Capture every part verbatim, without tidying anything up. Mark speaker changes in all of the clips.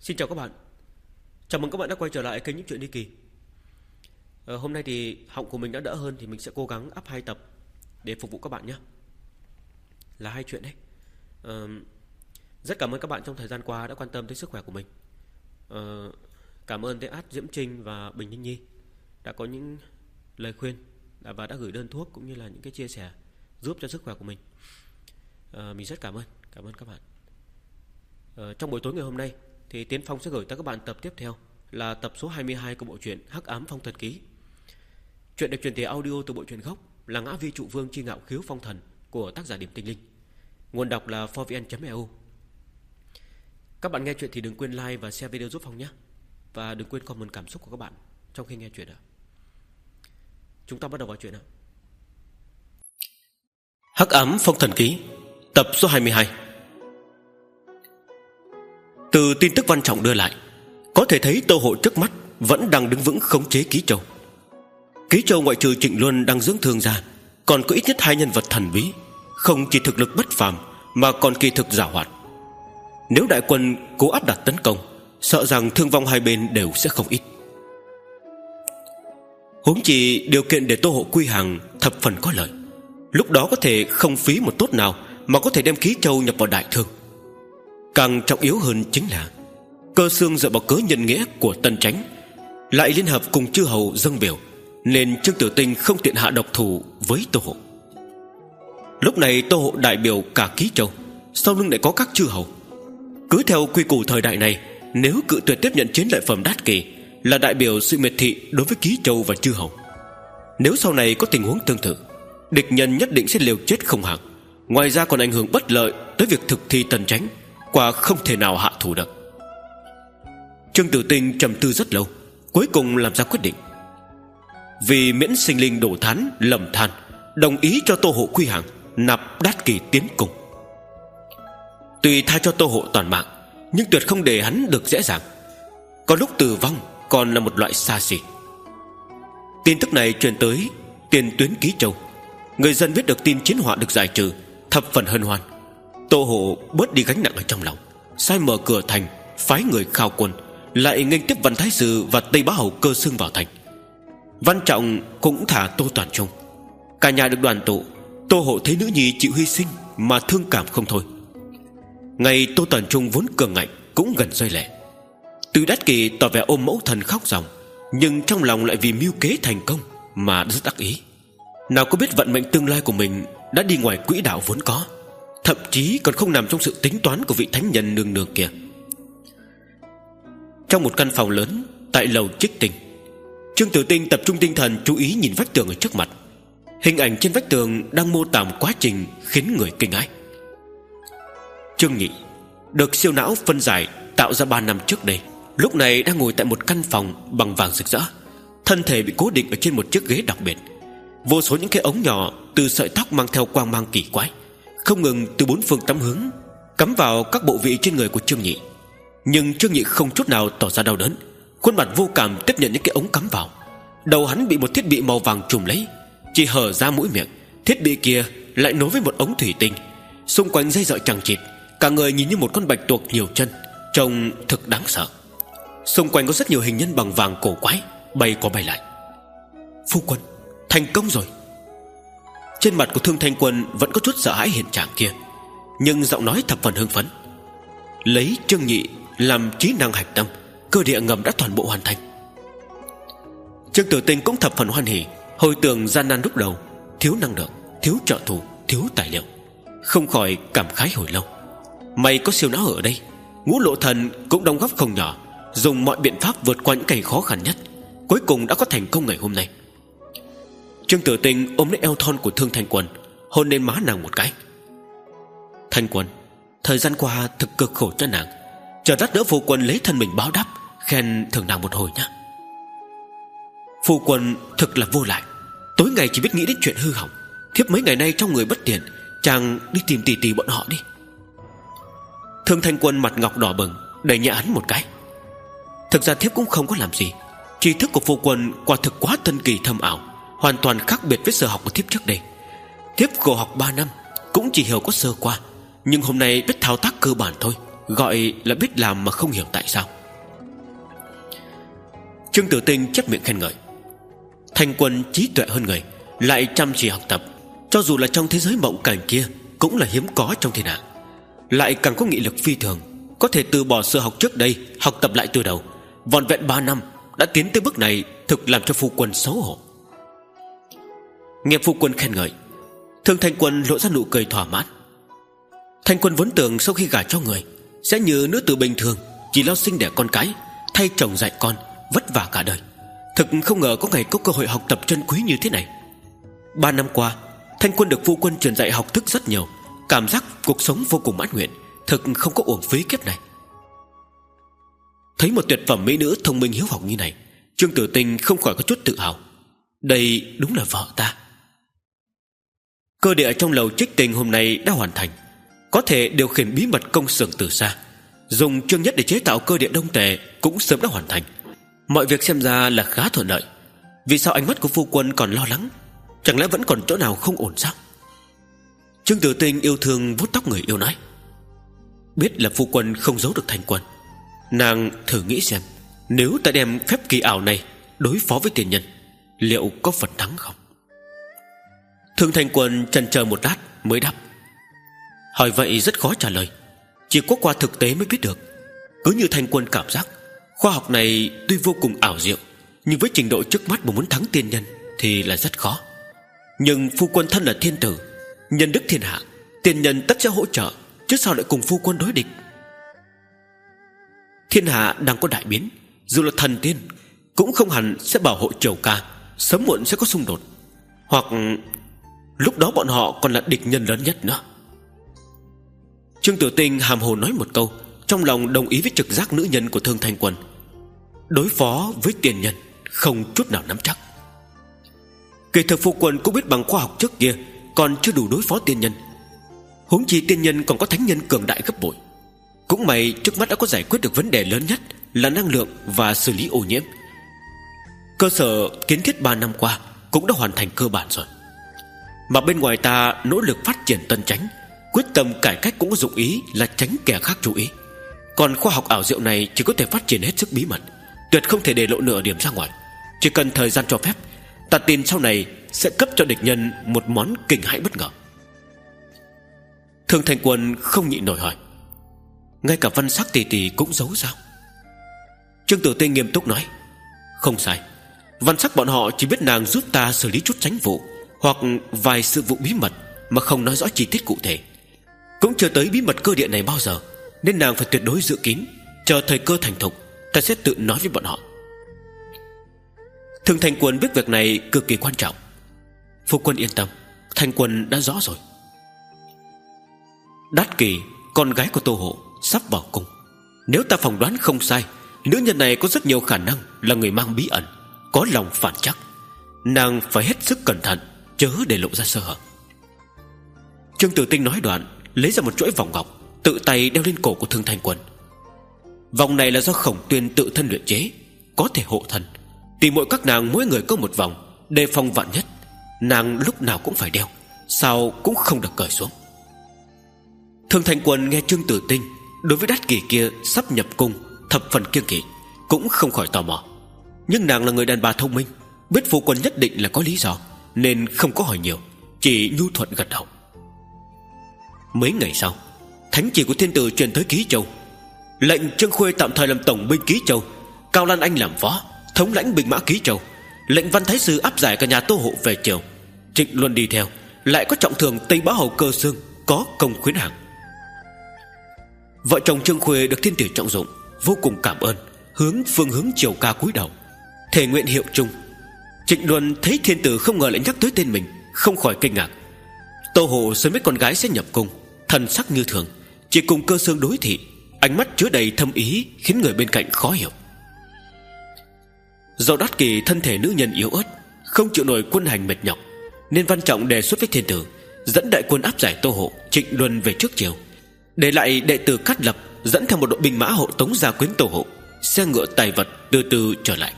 Speaker 1: Xin chào các bạn. Chào mừng các bạn đã quay trở lại kênh Những Chuyện Ly Kỳ. ờ, Hôm nay thì họng của mình đã đỡ hơn, thì mình sẽ cố gắng up hai tập để phục vụ các bạn nhé. Là hai chuyện đấy. ờ, Rất cảm ơn các bạn trong thời gian qua đã quan tâm tới sức khỏe của mình. ờ, Cảm ơn tới Át Diễm Trinh và Bình Ninh Nhi đã có những lời khuyên và đã gửi đơn thuốc cũng như là những cái chia sẻ giúp cho sức khỏe của mình. ờ, Mình rất cảm ơn. Cảm ơn các bạn. ờ, Trong buổi tối ngày hôm nay thì Tiến Phong sẽ gửi tới các bạn tập tiếp theo, là tập số hai mươi hai của bộ truyện Hắc Ám Phong Thần Ký. Chuyện được truyền thể audio từ bộ truyện gốc là Ngã Vi Trụ Vương Chi Ngạo Khiếu Phong Thần của tác giả Điểm Tinh Linh. Nguồn đọc là four v n chấm e u. Các bạn nghe chuyện thì đừng quên like và share video giúp Phong nhé. Và đừng quên comment cảm xúc của các bạn trong khi nghe chuyện ạ. Chúng ta bắt đầu vào chuyện ạ. Hắc Ám Phong Thần Ký, tập số hai mươi hai. Từ tin tức Văn Trọng đưa lại, có thể thấy Tô Hộ trước mắt vẫn đang đứng vững khống chế Ký Châu. Ký Châu ngoại trừ Trịnh Luân đang dưỡng thương ra, còn có ít nhất hai nhân vật thần bí, không chỉ thực lực bất phàm mà còn kỳ thực giàu hoạt. Nếu đại quân cố áp đặt tấn công, sợ rằng thương vong hai bên đều sẽ không ít. Huống chi điều kiện để Tô Hộ quy hàng thập phần có lợi, lúc đó có thể không phí một tốt nào mà có thể đem Ký Châu nhập vào đại thương. Càng trọng yếu hơn chính là Cơ Xương dựa vào cớ nhân nghĩa của Tân Chánh lại liên hợp cùng chư hầu dâng biểu, nên Trương Tử Tinh không tiện hạ độc thủ với Tô Hộ. Lúc này Tô Hộ đại biểu cả Ký Châu, sau lưng lại có các chư hầu. Cứ theo quy củ thời đại này, nếu cự tuyệt tiếp nhận chiến lợi phẩm đát kỳ là đại biểu sự miệt thị đối với Ký Châu và chư hầu. Nếu sau này có tình huống tương tự, địch nhân nhất định sẽ liều chết không hàng. Ngoài ra còn ảnh hưởng bất lợi tới việc thực thi Tân Chánh, quả không thể nào hạ thủ được. Trương Tử Tinh trầm tư rất lâu, cuối cùng làm ra quyết định. Vì miễn sinh linh đổ thán lầm than, đồng ý cho Tô Hộ quy hàng, nạp đát kỳ tiến cung. Tuy tha cho Tô Hộ toàn mạng, nhưng tuyệt không để hắn được dễ dàng. Có lúc tử vong còn là một loại xa xỉ. Tin tức này truyền tới tiền tuyến Ký Châu. Người dân biết được tin chiến họa được giải trừ, thập phần hân hoan. Tô Hộ bớt đi gánh nặng ở trong lòng, sai mở cửa thành, phái người khao quân, lại nghênh tiếp Văn Thái Sư và Tây Bá Hầu Cơ Xương vào thành. Văn Trọng cũng thả Tô Toàn Trung. Cả nhà được đoàn tụ. Tô Hộ thấy nữ nhi chịu hy sinh mà thương cảm không thôi. Ngày Tô Toàn Trung vốn cường ngạnh cũng gần rơi lệ. Từ đát kỳ tỏ vẻ ôm mẫu thần khóc ròng, nhưng trong lòng lại vì mưu kế thành công mà rất đắc ý. Nào có biết vận mệnh tương lai của mình đã đi ngoài quỹ đạo vốn có, thậm chí còn không nằm trong sự tính toán của vị thánh nhân nương nương kia. Trong một căn phòng lớn tại lầu Trích Tinh, Trương Tử Tinh tập trung tinh thần chú ý nhìn vách tường ở trước mặt. Hình ảnh trên vách tường đang mô tả một quá trình khiến người kinh hãi. Trương Nhị được siêu não phân giải tạo ra ba năm trước đây, lúc này đang ngồi tại một căn phòng bằng vàng rực rỡ. Thân thể bị cố định ở trên một chiếc ghế đặc biệt. Vô số những cái ống nhỏ từ sợi tóc mang theo quang mang kỳ quái không ngừng từ bốn phương tám hướng cắm vào các bộ vị trên người của Trương Nhị. Nhưng Trương Nhị không chút nào tỏ ra đau đớn, khuôn mặt vô cảm tiếp nhận những cái ống cắm vào. Đầu hắn bị một thiết bị màu vàng trùm lấy, chỉ hở ra mũi miệng. Thiết bị kia lại nối với một ống thủy tinh, xung quanh dây dọi chằng chịt. Cả người nhìn như một con bạch tuộc nhiều chân, trông thực đáng sợ. Xung quanh có rất nhiều hình nhân bằng vàng cổ quái bay qua bay lại. Phu quân, thành công rồi. Trên mặt của Thương Thanh Quân vẫn có chút sợ hãi hiện trạng kia, nhưng giọng nói thập phần hưng phấn. Lấy Trương Nhị làm trí năng hạch tâm, cơ địa ngầm đã toàn bộ hoàn thành. Trương Tử Tinh cũng thập phần hoan hỉ. Hồi tưởng gian nan lúc đầu, thiếu năng lượng, thiếu trợ thủ, thiếu tài liệu, không khỏi cảm khái hồi lâu. May có siêu não ở đây, Ngũ Lộ Thần cũng đóng góp không nhỏ, dùng mọi biện pháp vượt qua những cảnh khó khăn nhất, cuối cùng đã có thành công ngày hôm nay. Trương Tử Tinh ôm lấy eo thon của Thương Thanh Quân, hôn lên má nàng một cái. Thanh Quân, thời gian qua thực cực khổ cho nàng, chờ lát nữa phu quân lấy thân mình báo đáp, khen thưởng nàng một hồi nhé. Phu quân thực là vô lại, tối ngày chỉ biết nghĩ đến chuyện hư hỏng. Thiếp mấy ngày nay trong người bất tiện, chàng đi tìm tỷ tỷ bọn họ đi. Thương Thanh Quân mặt ngọc đỏ bừng, đẩy nhẹ hắn một cái. Thực ra thiếp cũng không có làm gì, tri thức của phu quân quả thực quá tân kỳ thâm ảo, hoàn toàn khác biệt với sở học của thiếp trước đây. Thiếp khổ học ba năm cũng chỉ hiểu có sơ qua, nhưng hôm nay biết thao tác cơ bản thôi, gọi là biết làm mà không hiểu tại sao. Trương Tử Tinh chép miệng khen ngợi. Thanh Quân trí tuệ hơn người, lại chăm chỉ học tập, cho dù là trong thế giới mộng cảnh kia cũng là hiếm có trong thiên hạ. Lại càng có nghị lực phi thường, có thể từ bỏ sự học trước đây, học tập lại từ đầu. Vòn vẹn ba năm đã tiến tới bước này, thực làm cho phu quân xấu hổ. Nghe phu quân khen ngợi, Thương Thanh Quân lộ ra nụ cười thỏa mãn. Thanh Quân vốn tưởng sau khi gả cho người sẽ như nữ tử bình thường, chỉ lo sinh đẻ con cái, thay chồng dạy con, vất vả cả đời. Thực không ngờ có ngày có cơ hội học tập chân quý như thế này. Ba năm qua, Thanh Quân được phu quân truyền dạy học thức rất nhiều, cảm giác cuộc sống vô cùng mãn nguyện, thực không có uổng phí kiếp này. Thấy một tuyệt phẩm mỹ nữ thông minh hiếu học như này, Trương Tử Tinh không khỏi có chút tự hào. Đây đúng là vợ ta. Cơ địa trong lầu Trích Tình hôm nay đã hoàn thành, có thể điều khiển bí mật công xưởng từ xa. Dùng Trương Nhất để chế tạo cơ địa đông tề cũng sớm đã hoàn thành. Mọi việc xem ra là khá thuận lợi. Vì sao ánh mắt của phu quân còn lo lắng? Chẳng lẽ vẫn còn chỗ nào không ổn sao? Trương Tử Tinh yêu thương vuốt tóc người yêu nói. Biết là phu quân không giấu được Thanh Quân, nàng thử nghĩ xem, nếu ta đem phép kỳ ảo này đối phó với tiền nhân, liệu có phần thắng không? Thương Thanh Quân chần chờ một lát mới đáp. Hỏi vậy rất khó trả lời, chỉ có qua thực tế mới biết được. Cứ như Thanh Quân cảm giác, khoa học này tuy vô cùng ảo diệu, nhưng với trình độ trước mắt mà muốn thắng tiên nhân thì là rất khó. Nhưng phu quân thân là thiên tử, nhân đức thiên hạ, tiên nhân tất sẽ hỗ trợ, chứ sao lại cùng phu quân đối địch? Thiên hạ đang có đại biến, dù là thần tiên cũng không hẳn sẽ bảo hộ triều ca, sớm muộn sẽ có xung đột, hoặc lúc đó bọn họ còn là địch nhân lớn nhất nữa. Trương Tử Tinh hàm hồ nói một câu, trong lòng đồng ý với trực giác nữ nhân của Thương Thanh Quân. Đối phó với tiền nhân không chút nào nắm chắc. Kỳ thực phu quân cũng biết bằng khoa học trước kia còn chưa đủ đối phó tiên nhân, huống chi tiên nhân còn có thánh nhân cường đại gấp bội. Cũng may trước mắt đã có giải quyết được vấn đề lớn nhất là năng lượng và xử lý ô nhiễm. Cơ sở kiến thiết ba năm qua cũng đã hoàn thành cơ bản rồi. Mà bên ngoài ta nỗ lực phát triển tân chánh, quyết tâm cải cách cũng có dụng ý là tránh kẻ khác chú ý. Còn khoa học ảo diệu này chỉ có thể phát triển hết sức bí mật, tuyệt không thể để lộ nửa điểm ra ngoài. Chỉ cần thời gian cho phép, ta tin sau này sẽ cấp cho địch nhân một món kinh hãi bất ngờ. Thương Thanh Quân không nhịn nổi hỏi, ngay cả Văn Sắc tỷ tỷ cũng giấu sao? Trương Tử Tinh nghiêm túc nói, không sai. Văn Sắc bọn họ chỉ biết nàng giúp ta xử lý chút tránh vụ hoặc vài sự vụ bí mật, mà không nói rõ chi tiết cụ thể. Cũng chưa tới bí mật cơ địa này bao giờ, nên nàng phải tuyệt đối giữ kín, chờ thời cơ thành thục ta sẽ tự nói với bọn họ. Thương Thanh Quân biết việc này cực kỳ quan trọng. Phu quân yên tâm, Thanh Quân đã rõ rồi. Đát Kỳ, con gái của Tô Hộ, sắp vào cung. Nếu ta phỏng đoán không sai, nữ nhân này có rất nhiều khả năng là người mang bí ẩn, có lòng phản chắc. Nàng phải hết sức cẩn thận, chớ để lộ ra sơ hở. Trương Tử Tinh nói đoạn, lấy ra một chuỗi vòng ngọc, tự tay đeo lên cổ của Thương Thanh Quân. Vòng này là do Khổng Tuyên tự thân luyện chế, có thể hộ thân. Tìm mỗi các nàng mỗi người có một vòng, đề phòng vạn nhất. Nàng lúc nào cũng phải đeo, sao cũng không được cởi xuống. Thương Thanh Quân nghe Trương Tử Tinh đối với Đát Kỳ kia sắp nhập cung thập phần kiêng kỵ, cũng không khỏi tò mò. Nhưng nàng là người đàn bà thông minh, biết phu quân nhất định là có lý do, nên không có hỏi nhiều, chỉ nhu thuận gật đầu. Mấy ngày sau, thánh chỉ của thiên tử truyền tới Ký Châu, lệnh Trương Khuê tạm thời làm tổng binh Ký Châu, Cao Lan Anh làm phó, thống lãnh binh mã Ký Châu, lệnh Văn Thái Sư áp giải cả nhà Tô Hộ về triều. Trịnh Luân đi theo, lại có trọng thưởng Tây Bá Hầu Cơ Xương, có công khuyến hàng. Vợ chồng Trương Khuê được thiên tử trọng dụng, vô cùng cảm ơn, hướng phương hướng triều ca cúi đầu, thề nguyện hiệu chung. Trịnh Luân thấy thiên tử không ngờ lại nhắc tới tên mình, không khỏi kinh ngạc. Tô Hộ sớm biết con gái sẽ nhập cung, thần sắc như thường, chỉ cùng Cơ Xương đối thị, ánh mắt chứa đầy thâm ý, khiến người bên cạnh khó hiểu. Do Đát Kỳ thân thể nữ nhân yếu ớt, không chịu nổi quân hành mệt nhọc, nên Văn Trọng đề xuất với thiên tử dẫn đại quân áp giải Tô Hộ, Trịnh Luân về trước triều, để lại đệ tử Cát Lập dẫn theo một đội binh mã hộ tống gia quyến Tô Hộ, xe ngựa tài vật từ từ trở lại.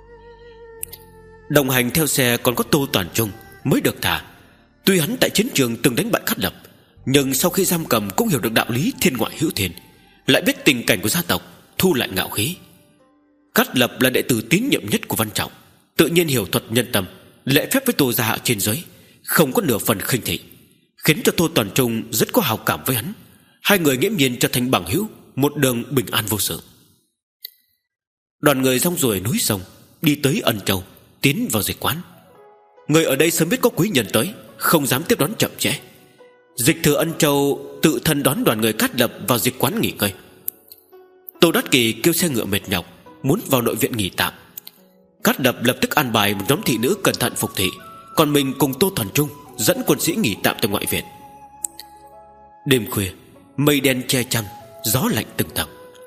Speaker 1: Đồng hành theo xe còn có Tô Toàn Trung mới được thả. Tuy hắn tại chiến trường từng đánh bại Cát Lập, nhưng sau khi giam cầm cũng hiểu được đạo lý thiên ngoại hữu thiên, lại biết tình cảnh của gia tộc, thu lại ngạo khí. Cát Lập là đệ tử tín nhiệm nhất của Văn Trọng, tự nhiên hiểu thuật nhân tâm, lễ phép với Tô gia hạ trên dưới, không có nửa phần khinh thị, khiến cho Tô Toàn Trung rất có hào cảm với hắn. Hai người nghiễm nhiên trở thành bằng hữu, một đường bình an vô sự. Đoàn người rong ruổi núi sông, đi tới Ân Châu, tiến vào dịch quán. Người ở đây sớm biết có quý nhân tới, không dám tiếp đón chậm trễ. Dịch thừa Ân Châu tự thân đón đoàn người Cát Lập vào dịch quán nghỉ ngơi. Tô Đát Kỳ kêu xe ngựa mệt nhọc, muốn vào nội viện nghỉ tạm. Cát Lập lập tức an bài một nhóm thị nữ cẩn thận phục thị, còn mình cùng Tô Toàn Trung dẫn quân sĩ nghỉ tạm tại ngoại viện. Đêm khuya, mây đen che trăng, gió lạnh từng tầng.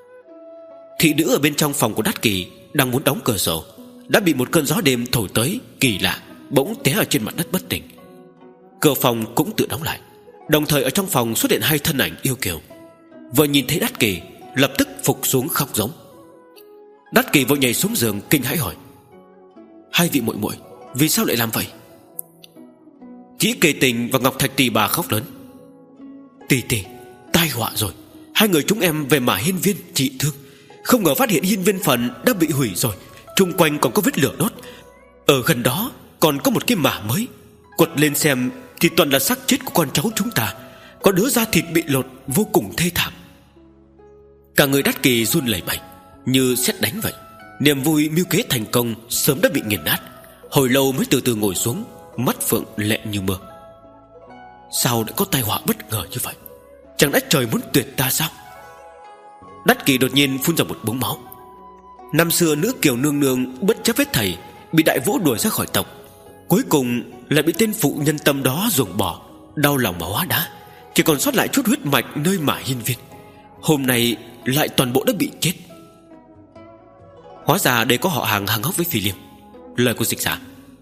Speaker 1: Thị nữ ở bên trong phòng của Đát Kỳ đang muốn đóng cửa sổ, đã bị một cơn gió đêm thổi tới kỳ lạ, bỗng té ở trên mặt đất bất tỉnh. Cửa phòng cũng tự đóng lại, đồng thời ở trong phòng xuất hiện hai thân ảnh yêu kiều. Vừa nhìn thấy Đát Kỳ, lập tức phục xuống khóc giống. Đát Kỳ vội nhảy xuống giường kinh hãi hỏi: hai vị muội muội vì sao lại làm vậy? Chỉ Kề Tình và Ngọc Thạch Tỳ bà khóc lớn: Tỳ tỳ, tai họa rồi. Hai người chúng em về Mã Hiên Viên trị thương, không ngờ phát hiện hiên viên phần đã bị hủy rồi, chung quanh còn có vết lửa đốt. Ở gần đó còn có một cái mả mới, quật lên xem thì toàn là xác chết của con cháu chúng ta, có đứa da thịt bị lột, vô cùng thê thảm. Cả người Đát Kỳ run lẩy bẩy như sét đánh vậy. Niềm vui mưu kế thành công sớm đã bị nghiền nát. Hồi lâu mới từ từ ngồi xuống, mắt phượng lệ như mưa. Sao lại có tai họa bất ngờ như vậy? Chẳng lẽ trời muốn tuyệt ta sao? Đát Kỳ đột nhiên phun ra một búng máu. Năm xưa nữ kiều nương nương bất chấp vết thầy, bị Đại Vũ đuổi ra khỏi tộc, cuối cùng lại bị tên phụ nhân tâm đó ruồng bỏ. Đau lòng mà hóa đá, chỉ còn sót lại chút huyết mạch nơi Mã Hiên Viên. Hôm nay lại toàn bộ đã bị chết. Hóa ra đây có họ hàng hàng hốc với Phi Liêm. Lời của Dịch giả.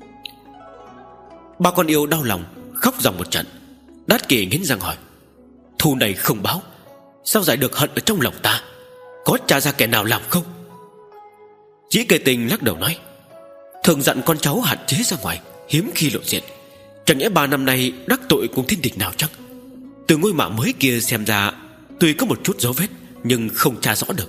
Speaker 1: Ba con yêu đau lòng khóc ròng một trận. Đát Kỳ nghiến răng hỏi: thù này không báo, sao giải được hận ở trong lòng ta? Có tra ra kẻ nào làm không? Chỉ Kề Tình lắc đầu nói: thường dặn con cháu hạn chế ra ngoài, hiếm khi lộ diện. Chẳng nhẽ ba năm nay đắc tội cùng thiên địch nào chắc? Từ ngôi mộ mới kia xem ra, tuy có một chút dấu vết nhưng không tra rõ được.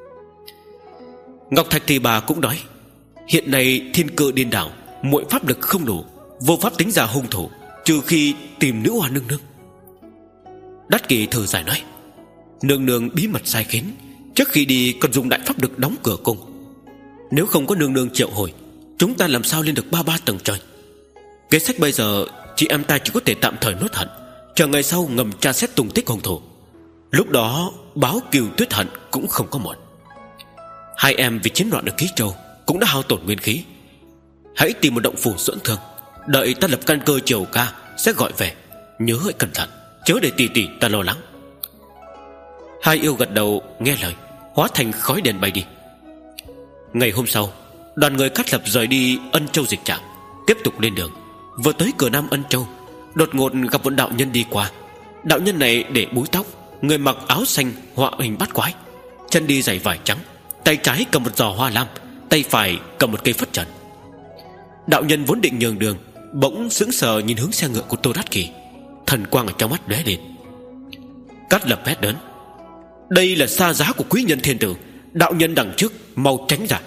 Speaker 1: Ngọc Thạch Thì bà cũng nói: hiện nay thiên cơ điên đảo, muội pháp lực không đủ, vô pháp tính ra hung thủ, trừ khi tìm nữ hoa nương nương. Đát Kỳ thở dài nói: nương nương bí mật sai khiến, trước khi đi còn dùng đại pháp lực đóng cửa cung. Nếu không có nương nương triệu hồi, chúng ta làm sao lên được ba ba tầng trời? Kế sách bây giờ chị em ta chỉ có thể tạm thời nuốt hận, chờ ngày sau ngầm tra xét tung tích hung thủ. Lúc đó báo cừu tuyết hận cũng không có muộn. Hai em vì chiến loạn ở Ký Châu cũng đã hao tổn nguyên khí. Hãy tìm một động phủ dưỡng thương, đợi ta lập căn cơ chiều ca sẽ gọi về. Nhớ hãy cẩn thận, chớ để tỷ tỷ ta lo lắng. Hai yêu gật đầu nghe lời, hóa thành khói đèn bay đi. Ngày hôm sau, đoàn người Cát Lập rời đi Ân Châu dịch trạm, tiếp tục lên đường. Vừa tới cửa Nam Ân Châu, đột ngột gặp một đạo nhân đi qua. Đạo nhân này để búi tóc, người mặc áo xanh họa hình bát quái, chân đi giày vải trắng, tay trái cầm một giò hoa lam, tay phải cầm một cây phất trần. Đạo nhân vốn định nhường đường, bỗng sững sờ nhìn hướng xe ngựa của Tô Đát Kỳ, thần quang ở trong mắt lóe lên. Cát Lập hét lớn: đây là xa giá của quý nhân thiên tử, đạo nhân đằng trước mau tránh ra.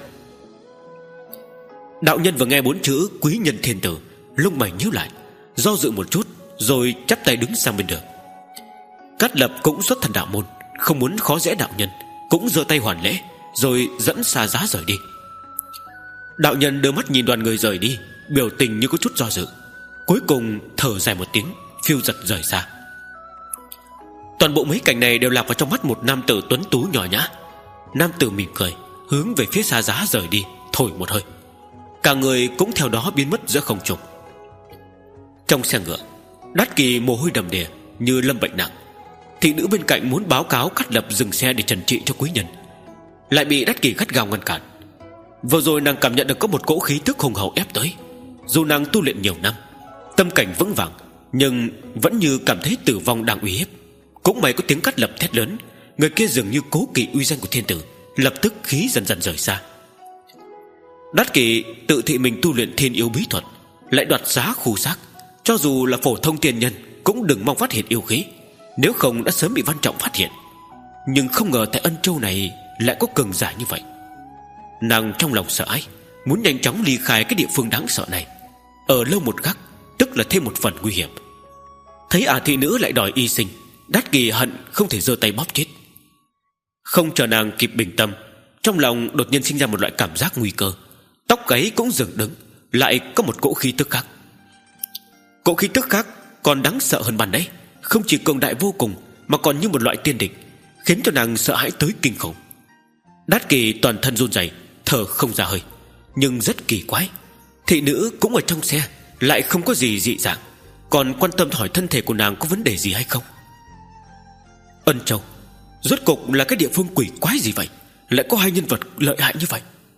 Speaker 1: Đạo nhân vừa nghe bốn chữ quý nhân thiên tử, lông mày nhíu lại, do dự một chút rồi chắp tay đứng sang bên đường. Cát Lập cũng xuất thần đạo môn, không muốn khó dễ đạo nhân, cũng giơ tay hoàn lễ rồi dẫn xa giá rời đi. Đạo nhân đưa mắt nhìn đoàn người rời đi, biểu tình như có chút do dự, cuối cùng thở dài một tiếng, phiêu giật rời xa. Toàn bộ mấy cảnh này đều lạc vào trong mắt một nam tử tuấn tú nhỏ nhã. Nam tử mỉm cười, hướng về phía xa giá rời đi, thổi một hơi, cả người cũng theo đó biến mất giữa không trung. Trong xe ngựa, Đát Kỳ mồ hôi đầm đìa như lâm bệnh nặng. Thị nữ bên cạnh muốn báo cáo Cát Lập dừng xe để trần trị cho quý nhân, lại bị Đát Kỳ gắt gao ngăn cản. Vừa rồi nàng cảm nhận được có một cỗ khí tức hùng hậu ép tới. Dù nàng tu luyện nhiều năm, tâm cảnh vững vàng, nhưng vẫn như cảm thấy tử vong đang uy hiếp. Cũng may có tiếng Cát Lập thét lớn, người kia dường như cố kỵ uy danh của thiên tử, lập tức khí dần dần rời xa. Đát Kỳ tự thị mình tu luyện thiên yêu bí thuật, lại đoạt giá khu xác, cho dù là phổ thông tiên nhân cũng đừng mong phát hiện yêu khí, nếu không đã sớm bị Văn Trọng phát hiện. Nhưng không ngờ tại Ân Châu này lại có cường giả như vậy. Nàng trong lòng sợ hãi, muốn nhanh chóng ly khai cái địa phương đáng sợ này. Ở lâu một khắc tức là thêm một phần nguy hiểm. Thấy ả thị nữ lại đòi y sinh, Đát Kỳ hận không thể giơ tay bóp chết. Không chờ nàng kịp bình tâm, trong lòng đột nhiên sinh ra một loại cảm giác nguy cơ. Tóc gáy cũng dựng đứng, lại có một cỗ khí tức khác. Cỗ khí tức khác còn đáng sợ hơn ban nãy, không chỉ cường đại vô cùng mà còn như một loại tiên địch, khiến cho nàng sợ hãi tới kinh khủng. Đát Kỳ toàn thân run rẩy, thở không ra hơi. Nhưng rất kỳ quái, thị nữ cũng ở trong xe lại không có gì dị dạng, còn quan tâm hỏi thân thể của nàng có vấn đề gì hay không. Ân Châu rốt cục là cái địa phương quỷ quái gì vậy, lại có hai nhân vật lợi hại như vậy?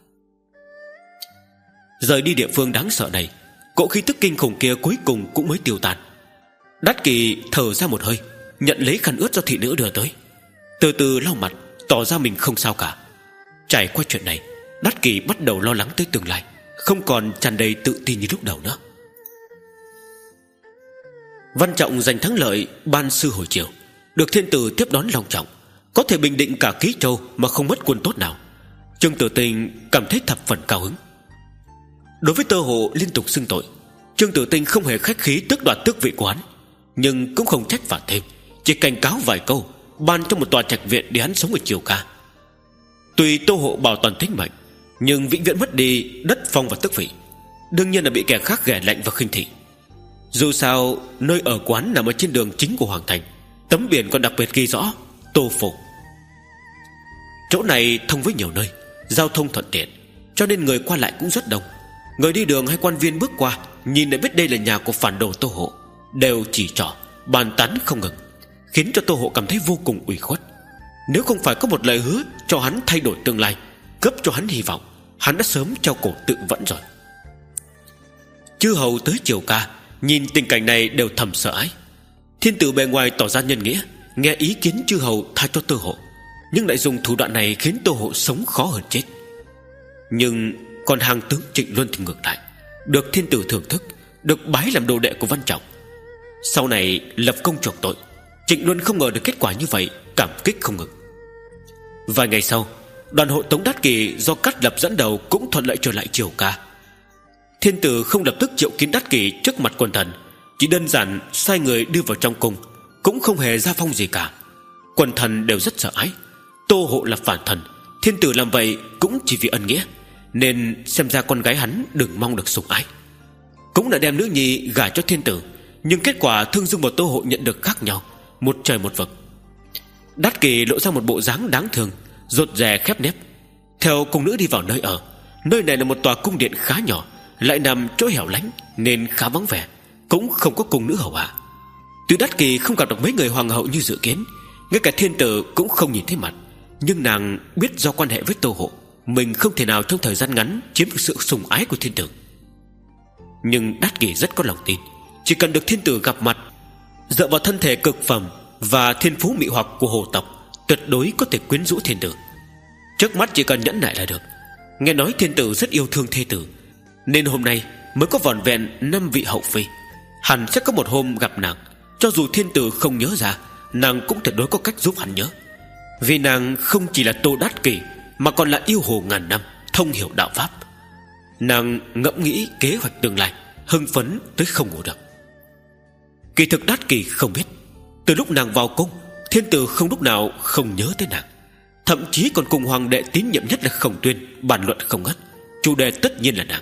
Speaker 1: Rời đi địa phương đáng sợ này, cỗ khí tức kinh khủng kia cuối cùng cũng mới tiêu tan. Đát Kỳ thở ra một hơi, nhận lấy khăn ướt do thị nữ đưa tới, từ từ lau mặt, tỏ ra mình không sao cả. Trải qua chuyện này, Đát Kỳ bắt đầu lo lắng tới tương lai, không còn tràn đầy tự tin như lúc đầu nữa. Văn Trọng giành thắng lợi ban sư hồi chiều, được thiên tử tiếp đón long trọng, có thể bình định cả Ký Châu mà không mất quân tốt nào. Trương Tử Tinh cảm thấy thập phần cao hứng. Đối với Tơ Hộ liên tục xưng tội, Trương Tử Tinh không hề khách khí tước đoạt tước vị của hắn, nhưng cũng không trách phạt thêm, chỉ cảnh cáo vài câu, ban cho một tòa trạch viện để hắn sống ở Triều Ca. Tuy Tô Hộ bảo toàn tính mệnh, nhưng vĩnh viễn mất đi đất phong và tước vị, đương nhiên là bị kẻ khác ghẻ lạnh và khinh thị. Dù sao nơi ở quán nằm ở trên đường chính của Hoàng Thành, tấm biển còn đặc biệt ghi rõ Tô Phủ. Chỗ này thông với nhiều nơi, giao thông thuận tiện, cho nên người qua lại cũng rất đông. Người đi đường hay quan viên bước qua nhìn đã biết đây là nhà của phản đồ Tô Hộ, đều chỉ trỏ bàn tán không ngừng, khiến cho Tô Hộ cảm thấy vô cùng ủy khuất. Nếu không phải có một lời hứa cho hắn thay đổi tương lai, cấp cho hắn hy vọng, hắn đã sớm treo cổ tự vẫn rồi. Chư hầu tới Triều Ca nhìn tình cảnh này đều thầm sợ hãi. Thiên tử bề ngoài tỏ ra nhân nghĩa, nghe ý kiến chư hầu tha cho Tô Hộ, nhưng lại dùng thủ đoạn này khiến Tô Hộ sống khó hơn chết. Nhưng còn hàng tướng Trịnh Luân thì ngược lại, được thiên tử thưởng thức, được bái làm đồ đệ của Văn Trọng. Sau này lập công chuộc tội, Trịnh Luân không ngờ được kết quả như vậy, cảm kích không ngừng. Vài ngày sau, đoàn hộ tống Đát Kỳ do Cát Lập dẫn đầu cũng thuận lợi trở lại Triều Ca. Thiên tử không lập tức triệu kiến Đát Kỳ trước mặt quần thần, chỉ đơn giản sai người đưa vào trong cung, cũng không hề gia phong gì cả. Quần thần đều rất sợ hãi. Tô Hộ là phản thần, thiên tử làm vậy cũng chỉ vì ân nghĩa, nên xem ra con gái hắn đừng mong được sủng ái. Cũng là đem nữ nhi gả cho thiên tử, nhưng kết quả Thương Dương và Tô Hộ nhận được khác nhau, một trời một vực. Đát Kỳ lộ ra một bộ dáng đáng thương, rụt rè khép nép, theo cung nữ đi vào nơi ở. Nơi này là một tòa cung điện khá nhỏ, lại nằm chỗ hẻo lánh nên khá vắng vẻ, cũng không có cung nữ hầu hạ. Tuy Đát Kỳ không gặp được mấy người hoàng hậu như dự kiến, ngay cả thiên tử cũng không nhìn thấy mặt, nhưng nàng biết do quan hệ với Tô Hộ, mình không thể nào trong thời gian ngắn chiếm được sự sủng ái của thiên tử. Nhưng Đát Kỳ rất có lòng tin, chỉ cần được thiên tử gặp mặt, dựa vào thân thể cực phẩm và thiên phú mị hoặc của hồ tộc, tuyệt đối có thể quyến rũ thiên tử. Trước mắt chỉ cần nhẫn nại là được. Nghe nói thiên tử rất yêu thương thê tử, nên hôm nay mới có vỏn vẹn năm vị hậu phi. Hẳn sẽ có một hôm gặp nàng, cho dù thiên tử không nhớ ra, nàng cũng tuyệt đối có cách giúp hắn nhớ. Vì nàng không chỉ là Tô Đát Kỳ, mà còn là yêu hồ ngàn năm, thông hiểu đạo pháp. Nàng ngẫm nghĩ kế hoạch tương lai, hưng phấn tới không ngủ được. Kỳ thực Đát Kỳ không biết, từ lúc nàng vào cung, thiên tử không lúc nào không nhớ tới nàng, thậm chí còn cùng hoàng đệ tín nhiệm nhất là Khổng Tuyên bàn luận không ngớt. Chủ đề tất nhiên là nàng.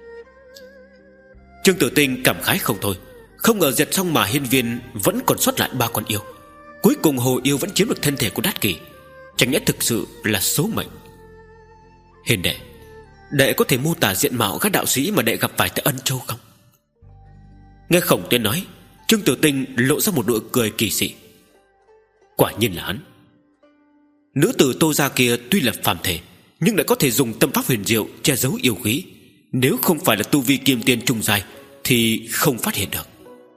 Speaker 1: Trương Tử Tinh cảm khái không thôi, không ngờ diệt xong mà hiên viên vẫn còn sót lại ba con yêu. Cuối cùng hồ yêu vẫn chiếm được thân thể của Đát Kỳ, chẳng nhẽ thực sự là số mệnh. Hiền đệ, đệ có thể mô tả diện mạo các đạo sĩ mà đệ gặp phải tại Ân Châu không? Nghe Khổng Tuyên nói, Trương Tử Tinh lộ ra một nụ cười kỳ dị. Quả nhiên là hắn. Nữ tử Tô gia kia tuy là phàm thể, nhưng lại có thể dùng tâm pháp huyền diệu che giấu yêu khí, nếu không phải là tu vi kim tiên trung giai thì không phát hiện được.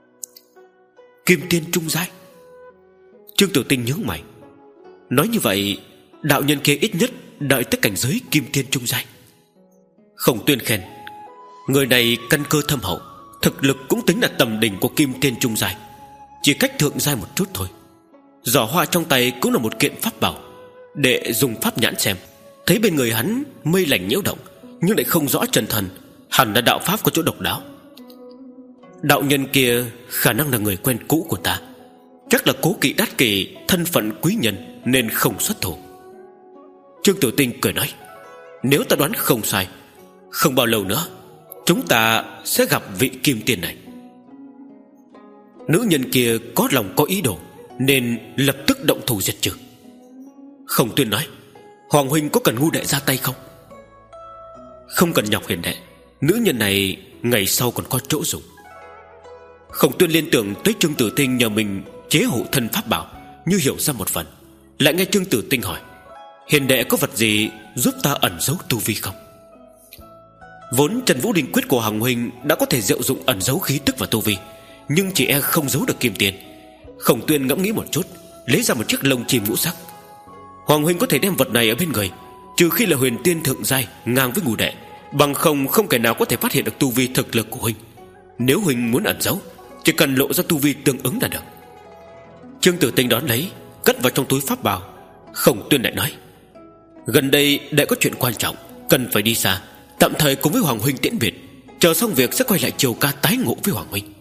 Speaker 1: Kim tiên trung giai? Trương Tử Tinh nhướng mày. Nói như vậy, đạo nhân kia ít nhất đợi tới cảnh giới kim tiên trung giai. Khổng Tuyên khen, người này căn cơ thâm hậu, thực lực cũng tính là tầm đỉnh của kim tiên trung giai, chỉ cách thượng giai một chút thôi. Giỏ hoa trong tay cũng là một kiện pháp bảo. Đệ dùng pháp nhãn xem, thấy bên người hắn mây lành nhiễu động, nhưng lại không rõ chân thần, hẳn là đạo pháp có chỗ độc đáo. Đạo nhân kia khả năng là người quen cũ của ta, chắc là cố kỵ Đát Kỷ thân phận quý nhân nên không xuất thủ. Trương Tử Tinh cười nói, nếu ta đoán không sai, không bao lâu nữa chúng ta sẽ gặp vị kim tiền này. Nữ nhân kia có lòng có ý đồ nên lập tức động thủ diệt trừ. Khổng Tuyên nói, Hoàng huynh có cần ngu đệ ra tay không? Không cần nhọc Hiền đệ, nữ nhân này ngày sau còn có chỗ dùng. Khổng Tuyên liên tưởng tới Trương Tử Tinh nhờ mình chế hộ thân pháp bảo, như hiểu ra một phần. Lại nghe Trương Tử Tinh hỏi, Hiền đệ có vật gì giúp ta ẩn giấu tu vi không? Vốn Trần Vũ Đình quyết của Hoàng huynh đã có thể diệu dụng ẩn giấu khí tức và tu vi, nhưng chỉ e không giấu được kim tiền. Khổng Tuyên ngẫm nghĩ một chút, lấy ra một chiếc lông chim ngũ sắc. Hoàng huynh có thể đem vật này ở bên người, trừ khi là huyền tiên thượng giai ngang với ngũ đệ, bằng không không kẻ nào có thể phát hiện được tu vi thực lực của huynh. Nếu huynh muốn ẩn giấu, chỉ cần lộ ra tu vi tương ứng là được. Trương Tử Tinh đón lấy, cất vào trong túi pháp bào. Khổng Tuyên lại nói, gần đây đệ có chuyện quan trọng, cần phải đi xa, tạm thời cùng với Hoàng huynh tiễn biệt, chờ xong việc sẽ quay lại Triều Ca tái ngộ với Hoàng huynh.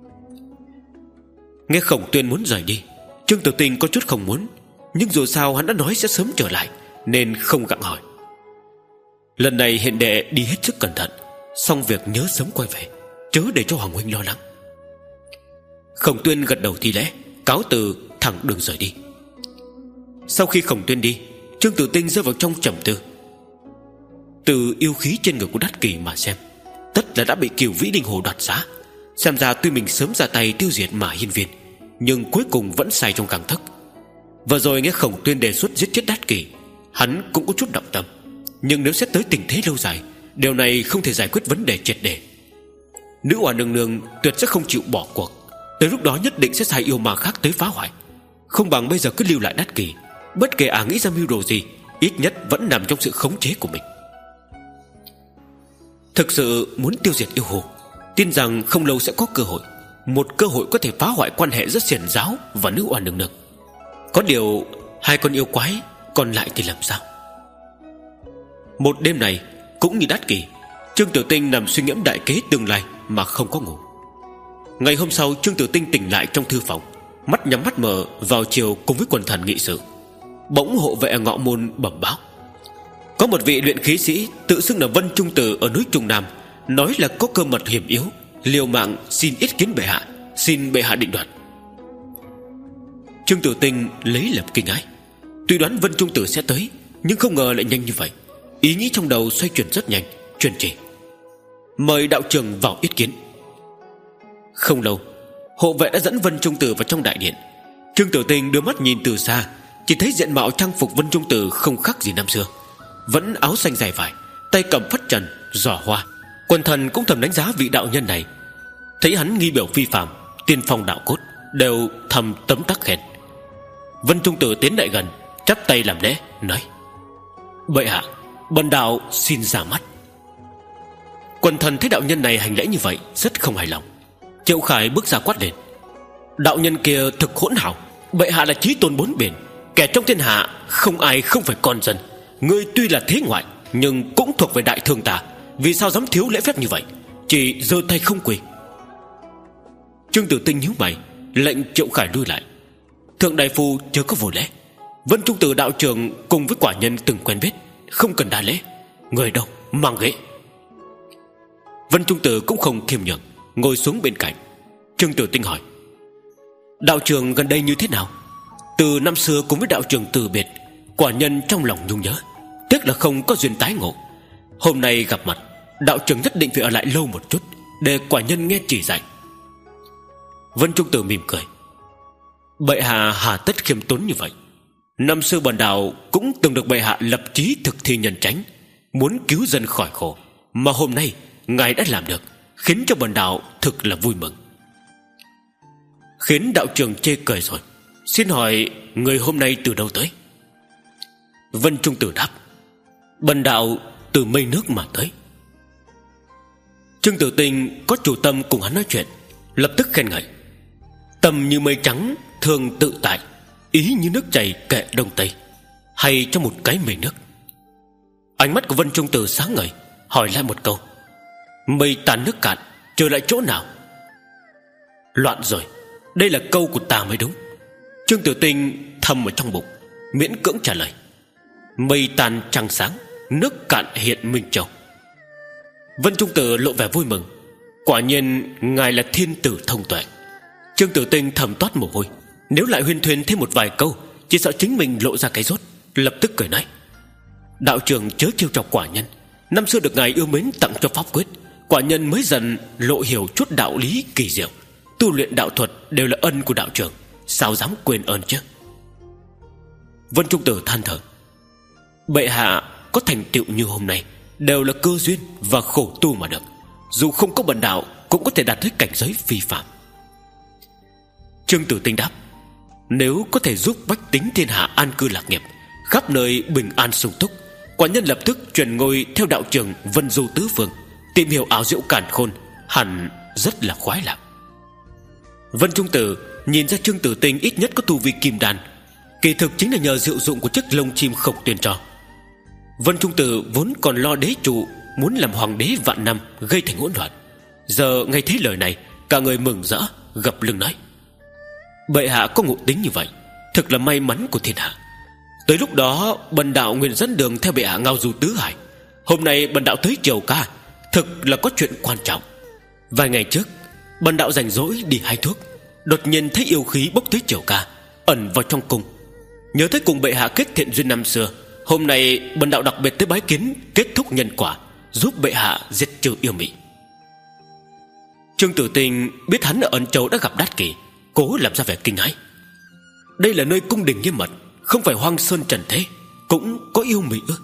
Speaker 1: Nghe Khổng Tuyên muốn rời đi, Trương Tử Tinh có chút không muốn, nhưng dù sao hắn đã nói sẽ sớm trở lại, nên không gặng hỏi. Lần này Hiền đệ đi hết sức cẩn thận, xong việc nhớ sớm quay về, chớ để cho Hoàng huynh lo lắng. Khổng Tuyên gật đầu thi lễ, cáo từ thẳng đường rời đi. Sau khi Khổng Tuyên đi, Trương Tử Tinh rơi vào trong trầm tư. Từ yêu khí trên người của Đát Kỷ mà xem, tất là đã bị Cửu Vĩ Đình Hồ đoạt xá. Xem ra tuy mình sớm ra tay tiêu diệt Mã Hiên Viên, nhưng cuối cùng vẫn sai trong gang tấc. Vừa rồi nghe Khổng Tuyên đề xuất giết chết Đát Kỷ, hắn cũng có chút động tâm, nhưng nếu xét tới tình thế lâu dài, điều này không thể giải quyết vấn đề triệt để. Nữ oa nương nương tuyệt sẽ không chịu bỏ cuộc, tới lúc đó nhất định sẽ sai yêu ma khác tới phá hoại. Không bằng bây giờ cứ lưu lại Đát Kỷ, bất kể ả nghĩ ra mưu đồ gì, ít nhất vẫn nằm trong sự khống chế của mình. Thực sự muốn tiêu diệt yêu hồ, tin rằng không lâu sẽ có cơ hội, một cơ hội có thể phá hoại quan hệ giữa xiển giáo và nữ oa nương nương. Có điều hai con yêu quái còn lại thì làm sao? Một đêm này cũng như Đát Kỷ, Trương Tử Tinh nằm suy ngẫm đại kế tương lai mà không có ngủ. Ngày hôm sau, Trương Tử Tinh tỉnh lại trong thư phòng, mắt nhắm mắt mở vào chiều cùng với quần thần nghị sự. Bỗng hộ vệ Ngọ Môn bẩm báo, có một vị luyện khí sĩ tự xưng là Vân Trung Tử ở núi Trung Nam, nói là có cơ mật hiểm yếu, liều mạng xin ý kiến bệ hạ, xin bệ hạ định đoạt. Trương Tử Tinh lấy làm kinh hãi. Tuy đoán Vân Trung Tử sẽ tới, nhưng không ngờ lại nhanh như vậy. Ý nghĩ trong đầu xoay chuyển rất nhanh, truyền chỉ, mời đạo trưởng vào ý kiến. Không lâu, hộ vệ đã dẫn Vân Trung Tử vào trong đại điện. Trương Tử Tinh đưa mắt nhìn từ xa, chỉ thấy diện mạo trang phục Vân Trung Tử không khác gì năm xưa, vẫn áo xanh dài vải, tay cầm phất trần, giỏ hoa. Quần thần cũng thầm đánh giá vị đạo nhân này, thấy hắn nghi biểu phi phàm, tiên phong đạo cốt, đều thầm tấm tắc khen. Vân Trung Tử tiến lại gần, chắp tay làm lễ, nói, bệ hạ, bần đạo xin ra mắt. Quần thần thấy đạo nhân này hành lễ như vậy rất không hài lòng. Triệu Khải bước ra quát lên, đạo nhân kia thực hỗn hào, bệ hạ là chí tôn bốn biển, kẻ trong thiên hạ không ai không phải con dân. Ngươi tuy là thế ngoại, nhưng cũng thuộc về đại thương ta, vì sao dám thiếu lễ phép như vậy, chỉ giơ tay không quỳ. Trương Tử Tinh nhíu mày, lệnh Triệu Khải lui lại. Thượng đại phu chưa có vô lễ, Vân Trung Tử đạo trưởng cùng với quả nhân từng quen biết, không cần đa lễ. Người đâu, mang ghế. Vân Trung Tử cũng không khiêm nhường, ngồi xuống bên cạnh. Trương Tử Tinh hỏi, đạo trưởng gần đây như thế nào? Từ năm xưa cùng với đạo trưởng từ biệt, quả nhân trong lòng nhung nhớ, tiếc là không có duyên tái ngộ. Hôm nay gặp mặt, đạo trưởng nhất định phải ở lại lâu một chút, để quả nhân nghe chỉ dạy. Vân Trung Tử mỉm cười, bệ hạ hà tất khiêm tốn như vậy. Năm xưa bần đạo cũng từng được bệ hạ lập chí thực thi nhân chánh, muốn cứu dân khỏi khổ, mà hôm nay ngài đã làm được, khiến cho bần đạo thực là vui mừng. Khiến đạo trưởng chê cười rồi. Xin hỏi người hôm nay từ đâu tới? Vân Trung Tử đáp, bần đạo từ mây nước mà tới. Trương Tử Tinh có chủ tâm cùng hắn nói chuyện, lập tức khen ngợi, tâm như mây trắng, thường tự tại, ý như nước chảy kệ đông tây, hay trong một cái mề nước. Ánh mắt của Vân Trung Tử sáng ngời, hỏi lại một câu: mây tàn nước cạn, trở lại chỗ nào? Loạn rồi, đây là câu của ta mới đúng. Trương Tử Tinh thầm ở trong bụng, miễn cưỡng trả lời: mây tàn trăng sáng, nước cạn hiện minh châu. Vân Trung Tử lộ vẻ vui mừng. Quả nhiên ngài là thiên tử thông tuệ. Trương Tử Tinh thầm toát mồ hôi. Nếu lại huyên thuyên thêm một vài câu, chỉ sợ chính mình lộ ra cái rốt. Lập tức cười nói: đạo trưởng chớ trêu chọc quả nhân. Năm xưa được ngài yêu mến tặng cho pháp quyết, quả nhân mới dần lộ hiểu chút đạo lý kỳ diệu. Tu luyện đạo thuật đều là ân của đạo trưởng, sao dám quên ơn chứ? Vân Trung Tử than thở: bệ hạ có thành tựu như hôm nay đều là cơ duyên và khổ tu mà được. Dù không có bần đạo cũng có thể đạt tới cảnh giới phi phạm. Trương Tử Tinh đáp: nếu có thể giúp bách tính thiên hạ an cư lạc nghiệp, khắp nơi bình an sung túc, quả nhân lập tức chuyển ngôi theo đạo trưởng Vân Du tứ phương, tìm hiểu ảo diệu càn khôn, hẳn rất là khoái lạc. Vân Trung Tử nhìn ra Trương Tử Tinh ít nhất có tu vi kim đan, kỳ thực chính là nhờ diệu dụng của chiếc lông chim khổng tuyên cho. Vân Trung Tử vốn còn lo đế trụ, muốn làm hoàng đế vạn năm, gây thành hỗn loạn. Giờ nghe thấy lời này, cả người mừng rỡ, gập lưng nói: bệ hạ có ngộ tính như vậy, thực là may mắn của thiên hạ. Tới lúc đó bần đạo nguyện dẫn đường theo bệ hạ ngao du tứ hải. Hôm nay bần đạo tới Triều Ca, thực là có chuyện quan trọng. Vài ngày trước bần đạo rảnh rỗi đi hái thuốc, đột nhiên thấy yêu khí bốc tới Triều Ca, ẩn vào trong cung. Nhớ tới cùng bệ hạ kết thiện duyên năm xưa, hôm nay bần đạo đặc biệt tới bái kiến, kết thúc nhân quả, giúp bệ hạ diệt trừ yêu mị. Trương Tử Tinh biết hắn ở Ẩn Châu đã gặp Đát Kỷ, cố làm ra vẻ kinh hãi. Đây là nơi cung đình nghiêm mật, không phải hoang sơn trần thế, cũng có yêu mị ư?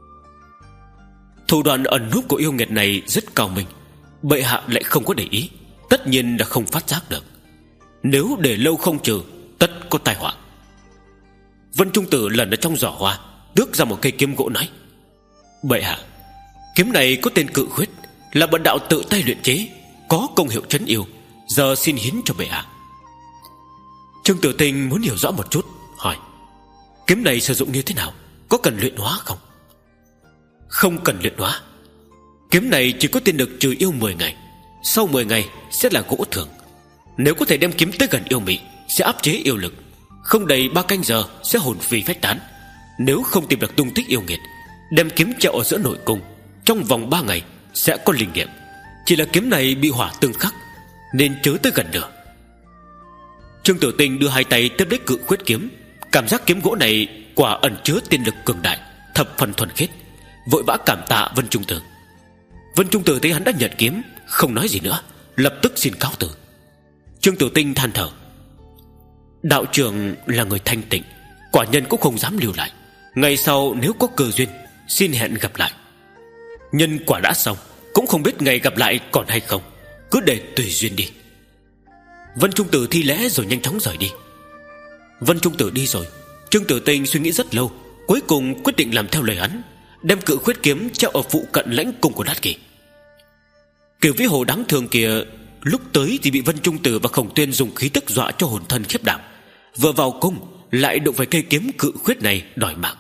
Speaker 1: Thủ đoạn ẩn núp của yêu nghiệt này rất cao minh, bệ hạ lại không có để ý, tất nhiên là không phát giác được. Nếu để lâu không trừ, tất có tai họa. Vân Trung Tử lần ở trong giỏ hoa, tước ra một cây kiếm gỗ nói: bệ hạ, kiếm này có tên Cự Khuyết, là bần đạo tự tay luyện chế, có công hiệu trấn yêu, giờ xin hiến cho bệ hạ. Trương Tử Tinh muốn hiểu rõ một chút, hỏi: kiếm này sử dụng như thế nào, có cần luyện hóa không? Không cần luyện hóa. Kiếm này chỉ có tiên lực trừ yêu mười ngày, sau mười ngày sẽ là gỗ thường. Nếu có thể đem kiếm tới gần yêu mị, sẽ áp chế yêu lực. Không đầy ba canh giờ sẽ hồn phi phách tán. Nếu không tìm được tung tích yêu nghiệt, đem kiếm treo ở giữa nội cung, trong vòng ba ngày sẽ có linh nghiệm. Chỉ là kiếm này bị hỏa tương khắc, nên chớ tới gần nữa. Trương Tử Tinh đưa hai tay tiếp lấy Cự Khuyết kiếm, cảm giác kiếm gỗ này quả ẩn chứa tiên lực cường đại, thập phần thuần khiết, vội vã cảm tạ Vân Trung Tử. Vân Trung Tử thấy hắn đã nhận kiếm, không nói gì nữa, lập tức xin cáo từ. Trương Tử Tinh than thở: đạo trưởng là người thanh tịnh, quả nhân cũng không dám lưu lại. Ngày sau nếu có cơ duyên, xin hẹn gặp lại. Nhân quả đã xong, cũng không biết ngày gặp lại còn hay không, cứ để tùy duyên đi. Vân Trung Tử thi lễ rồi nhanh chóng rời đi. Vân Trung Tử đi rồi, Trương Tử Tinh suy nghĩ rất lâu, cuối cùng quyết định làm theo lời hắn, đem Cự Khuyết kiếm treo ở phụ cận lãnh cung của Đát Kỷ. Kiều Vĩ Hồ đáng thương kia, lúc tới thì bị Vân Trung Tử và Khổng Tuyên dùng khí tức dọa cho hồn thân khiếp đảm, vừa vào cung lại đụng phải cây kiếm Cự Khuyết này đòi mạng.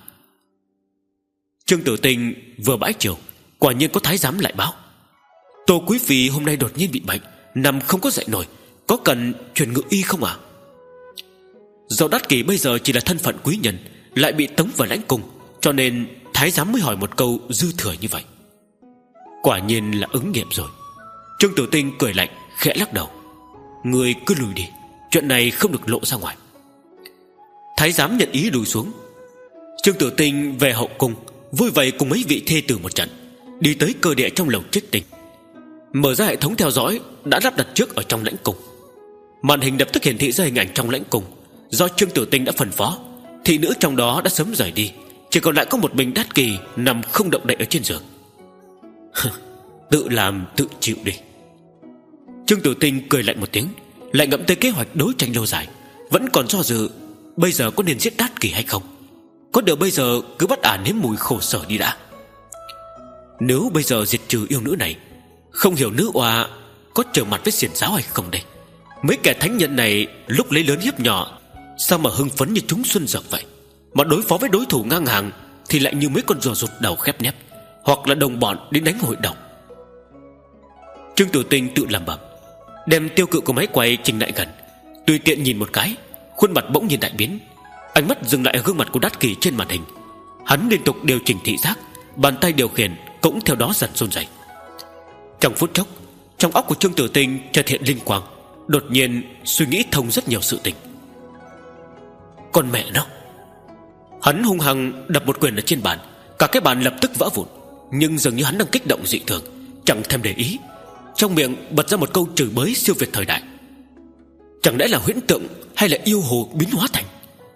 Speaker 1: Trương Tử Tinh vừa bãi chiều, quả nhiên có thái giám lại báo: Tô quý phi hôm nay đột nhiên bị bệnh, nằm không có dậy nổi, có cần truyền ngự y không ạ? À? Do Đát Kỷ bây giờ chỉ là thân phận quý nhân, lại bị tống vào lãnh cung, cho nên thái giám mới hỏi một câu dư thừa như vậy. Quả nhiên là ứng nghiệm rồi. Trương Tử Tinh cười lạnh, khẽ lắc đầu: người cứ lùi đi, chuyện này không được lộ ra ngoài. Thái giám nhận ý lùi xuống. Trương Tử Tinh về hậu cung, vui vầy cùng mấy vị thê tử một trận, đi tới cơ địa trong lồng Trích Tinh. Mở ra hệ thống theo dõi đã lắp đặt trước ở trong lãnh cung. Màn hình lập tức hiển thị ra hình ảnh trong lãnh cung. Do Trương Tử Tinh đã phân phó, thị nữ trong đó đã sớm rời đi, chỉ còn lại có một mình Đát Kỷ nằm không động đậy ở trên giường. Tự làm tự chịu đi. Trương Tử Tinh cười lạnh một tiếng, lại ngẫm tới kế hoạch đấu tranh lâu dài, vẫn còn do dự bây giờ có nên giết Đát Kỷ hay không. Có điều bây giờ cứ bắt ả nếm mùi khổ sở đi đã. Nếu bây giờ diệt trừ yêu nữ này, không hiểu nữ oa có trở mặt với xiển giáo hay không đây. Mấy kẻ thánh nhân này lúc lấy lớn hiếp nhỏ, Sao mà hưng phấn như chúng xuân dược vậy, mà đối phó với đối thủ ngang hàng thì lại như mấy con rùa rụt đầu khép nép, hoặc là đồng bọn đến đánh hội đồng. Trương Tử Tinh tự lẩm bẩm, đem tiêu cự của máy quay chỉnh lại gần, tùy tiện nhìn một cái, khuôn mặt bỗng nhiên đại biến. Ánh mắt dừng lại ở gương mặt của Đát Kỳ trên màn hình. Hắn liên tục điều chỉnh thị giác, bàn tay điều khiển cũng theo đó dần run rẩy. Trong phút chốc, trong óc của Trương Tử Tinh chợt hiện linh quang, đột nhiên suy nghĩ thông rất nhiều sự tình. Con mẹ nó! Hắn hung hăng đập một quyền ở trên bàn, cả cái bàn lập tức vỡ vụn. Nhưng dường như hắn đang kích động dị thường, chẳng thèm để ý, trong miệng bật ra một câu chửi bới siêu việt thời đại. Chẳng lẽ là huyễn tượng hay là yêu hồ biến hóa thành?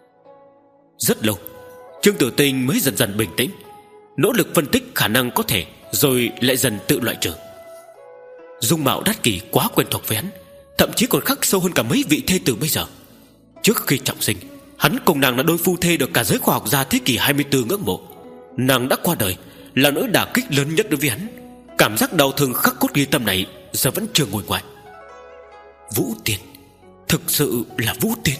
Speaker 1: Rất lâu, Trương Tử Tinh mới dần dần bình tĩnh, nỗ lực phân tích khả năng có thể, rồi lại dần tự loại trừ. Dung mạo Đát Kỳ quá quen thuộc với hắn, thậm chí còn khắc sâu hơn cả mấy vị thê tử bây giờ. Trước khi trọng sinh, hắn cùng nàng là đôi phu thê được cả giới khoa học gia thế kỷ hai mươi tư ngưỡng mộ. Nàng đã qua đời, là nỗi đả kích lớn nhất đối với hắn. Cảm giác đau thương khắc cốt ghi tâm này giờ vẫn chưa ngồi ngoài. Vũ Tiên, thực sự là Vũ Tiên.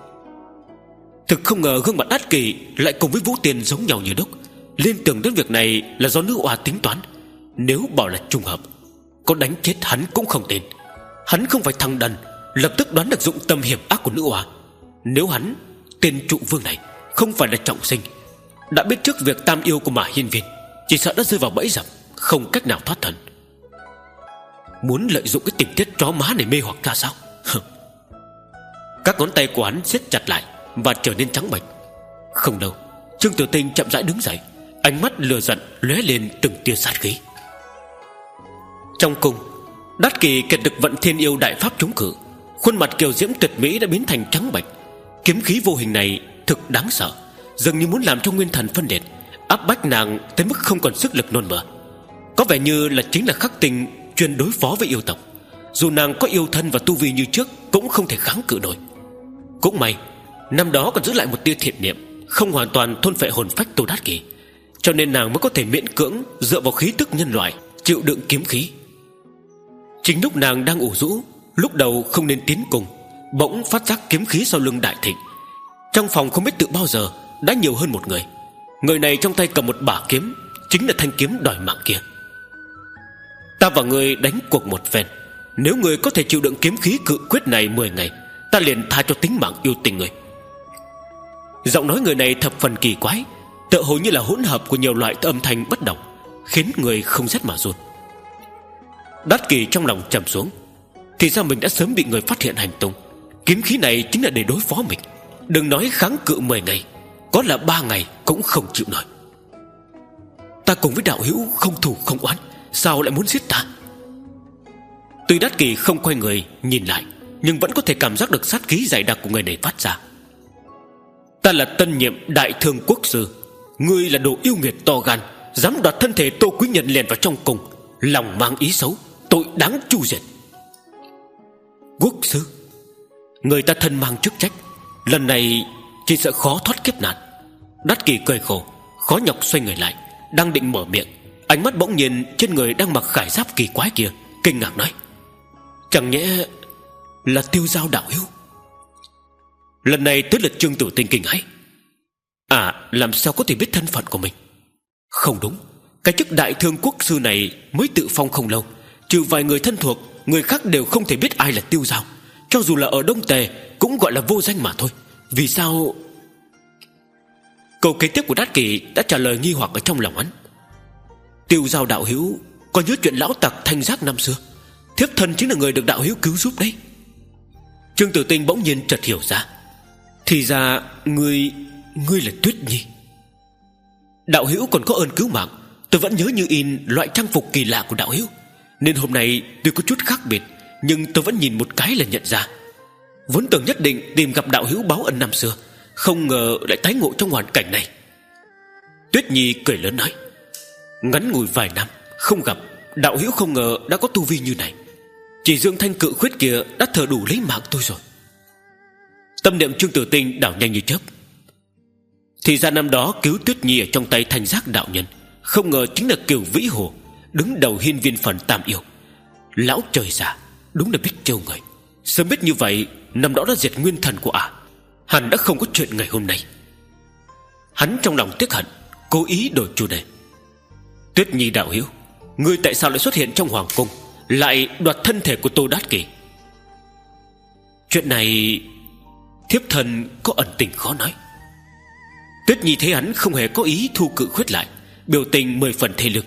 Speaker 1: Thực không ngờ gương mặt Đát Kỳ lại cùng với Vũ Tiên giống nhau như đúc. Liên tưởng đến việc này là do nữ oa tính toán. Nếu bảo là trùng hợp, có đánh chết hắn cũng không tin. Hắn không phải thằng đần, lập tức đoán được dụng tâm hiểm ác của nữ oa. Nếu hắn, tên trụ vương này, không phải là trọng sinh, đã biết trước việc tam yêu của Mã Hiên Viên, chỉ sợ đã rơi vào bẫy dập, không cách nào thoát thân. Muốn lợi dụng cái tình tiết chó má này mê hoặc ra sao? Các ngón tay của hắn siết chặt lại và trở nên trắng bệch. Không đâu, Trương Tử Tinh chậm rãi đứng dậy, ánh mắt lừa giận lóe lên từng tia sát khí. Trong cung, Đát Kỳ kiệt lực vận thiên yêu đại pháp chống cự, khuôn mặt kiều diễm tuyệt mỹ đã biến thành trắng bệch. Kiếm khí vô hình này thực đáng sợ, dường như muốn làm cho nguyên thần phân liệt, áp bách nàng tới mức không còn sức lực nôn mửa. Có vẻ như là chính là khắc tinh chuyên đối phó với yêu tộc. Dù nàng có yêu thân và tu vi như trước cũng không thể kháng cự nổi. Cũng may năm đó còn giữ lại một tia thiện niệm, không hoàn toàn thôn phệ hồn phách Tô Đát Kỳ, cho nên nàng mới có thể miễn cưỡng dựa vào khí tức nhân loại chịu đựng kiếm khí. Chính lúc nàng đang ủ rũ, lúc đầu không nên tiến cùng, bỗng phát giác kiếm khí sau lưng đại thịnh. Trong phòng không biết từ bao giờ đã nhiều hơn một người. Người này trong tay cầm một bả kiếm, chính là thanh kiếm đòi mạng kia. Ta và ngươi đánh cuộc một phen, nếu ngươi có thể chịu đựng kiếm khí cự quyết này mười ngày, ta liền tha cho tính mạng yêu tình ngươi. Giọng nói người này thập phần kỳ quái, tựa hồ như là hỗn hợp của nhiều loại âm thanh bất đồng, khiến người không rét mà run. Đát Kỳ trong lòng trầm xuống, thì ra mình đã sớm bị người phát hiện hành tung. Kiếm khí này chính là để đối phó mình. Đừng nói kháng cự mười ngày, có là ba ngày cũng không chịu nổi. Ta cùng với đạo hữu không thù không oán, sao lại muốn giết ta? Tuy Đát Kỳ không quay người nhìn lại, nhưng vẫn có thể cảm giác được sát khí dày đặc của người này phát ra. Ta là tân nhiệm đại thương quốc sư, ngươi là đồ yêu nghiệt to gan, dám đoạt thân thể Tô quý nhân lèn vào trong cung, lòng mang ý xấu, tội đáng tru diệt. Quốc sư, người ta thân mang chức trách, lần này chỉ sợ khó thoát kiếp nạn. Đát Kỳ cười khổ, khó nhọc xoay người lại, đang định mở miệng, ánh mắt bỗng nhiên trên người đang mặc khải giáp kỳ quái kia, kinh ngạc nói: chẳng nhẽ là Tiêu Giao đạo hữu? Lần này tới lượt Trương Tử Tinh kinh hãi. À, làm sao có thể biết thân phận của mình? Không đúng, cái chức đại thương quốc sư này mới tự phong không lâu, trừ vài người thân thuộc, người khác đều không thể biết ai là Tiêu Giao. Cho dù là ở Đông Tề cũng gọi là vô danh mà thôi. Vì sao? Câu kế tiếp của Đát Kỳ đã trả lời nghi hoặc ở trong lòng hắn. Tiêu Giao đạo hữu có nhớ chuyện lão tặc Thanh Giác năm xưa? Thiếp thân chính là người được đạo hữu cứu giúp đấy. Trương Tử Tinh bỗng nhiên chợt hiểu ra. Thì ra ngươi Ngươi là Tuyết Nhi. Đạo hữu còn có ơn cứu mạng, tôi vẫn nhớ như in loại trang phục kỳ lạ của đạo hữu, nên hôm nay tuy có chút khác biệt, nhưng tôi vẫn nhìn một cái là nhận ra. Vốn tưởng nhất định tìm gặp đạo hữu báo ân năm xưa, không ngờ lại tái ngộ trong hoàn cảnh này. Tuyết Nhi cười lớn nói: ngắn ngủi vài năm không gặp, đạo hữu không ngờ đã có tu vi như này. Chỉ Dương Thanh cự khuyết kia đã thờ đủ lấy mạng tôi rồi. Tâm niệm Trương Tử Tinh đảo nhanh như chớp. Thì ra năm đó cứu Tuyết Nhi ở trong tay Thanh Giác đạo nhân, không ngờ chính là Kiều Vĩ Hồ, đứng đầu hiên viên phần tam yêu. Lão trời già, đúng là biết trêu người. Sớm biết như vậy, năm đó đã diệt nguyên thần của ả. Hắn đã không có chuyện ngày hôm nay. Hắn trong lòng tiếc hận, cố ý đổi chủ đề. Tuyết Nhi đạo hữu, ngươi tại sao lại xuất hiện trong hoàng cung, lại đoạt thân thể của Tô Đát Kỷ? Chuyện này thiếp thân có ẩn tình khó nói. Tuyết Nhi thấy hắn không hề có ý thu cự khuyết lại, biểu tình mười phần thê lương.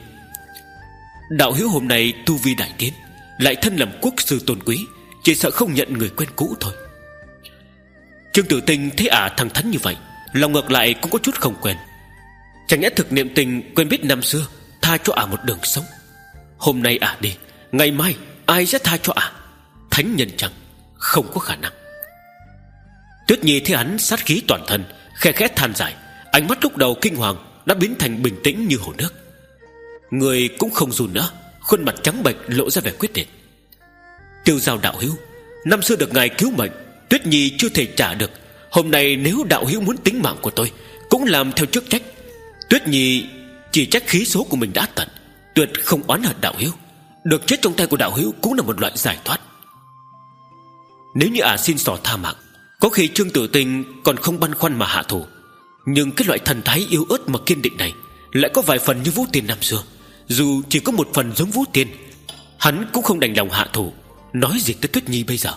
Speaker 1: Đạo hữu hôm nay tu vi đại tiến, lại thân làm quốc sư tôn quý, chỉ sợ không nhận người quen cũ thôi. Trương Tử Tinh thấy ả à thẳng thắn như vậy, lòng ngược lại cũng có chút không quen. Chẳng nhẽ thực niệm tình quen biết năm xưa, tha cho ả à một đường sống. Hôm nay ả à đi, ngày mai ai sẽ tha cho ả à? Thánh nhân chẳng, không có khả năng. Tuyết Nhi thấy hắn sát khí toàn thân, khe khẽ than dài, ánh mắt lúc đầu kinh hoàng đã biến thành bình tĩnh như hồ nước. Người cũng không run nữa, khuôn mặt trắng bệch lộ ra vẻ quyết liệt. Tiêu Giao đạo hữu, năm xưa được ngài cứu mệnh, Tuyết Nhi chưa thể trả được. Hôm nay nếu đạo hữu muốn tính mạng của tôi, cũng làm theo chức trách. Tuyết Nhi chỉ trách khí số của mình đã tận, tuyệt không oán hận đạo hữu. Được chết trong tay của đạo hữu cũng là một loại giải thoát. Nếu như ả à xin xỏ tha mạng, có khi Trương Tử Tinh còn không băn khoăn mà hạ thủ. Nhưng cái loại thần thái yếu ớt mà kiên định này lại có vài phần như Vũ Tiên năm xưa. Dù chỉ có một phần giống Vũ Tiên, hắn cũng không đành lòng hạ thủ, nói gì tới Tuyết Nhi bây giờ.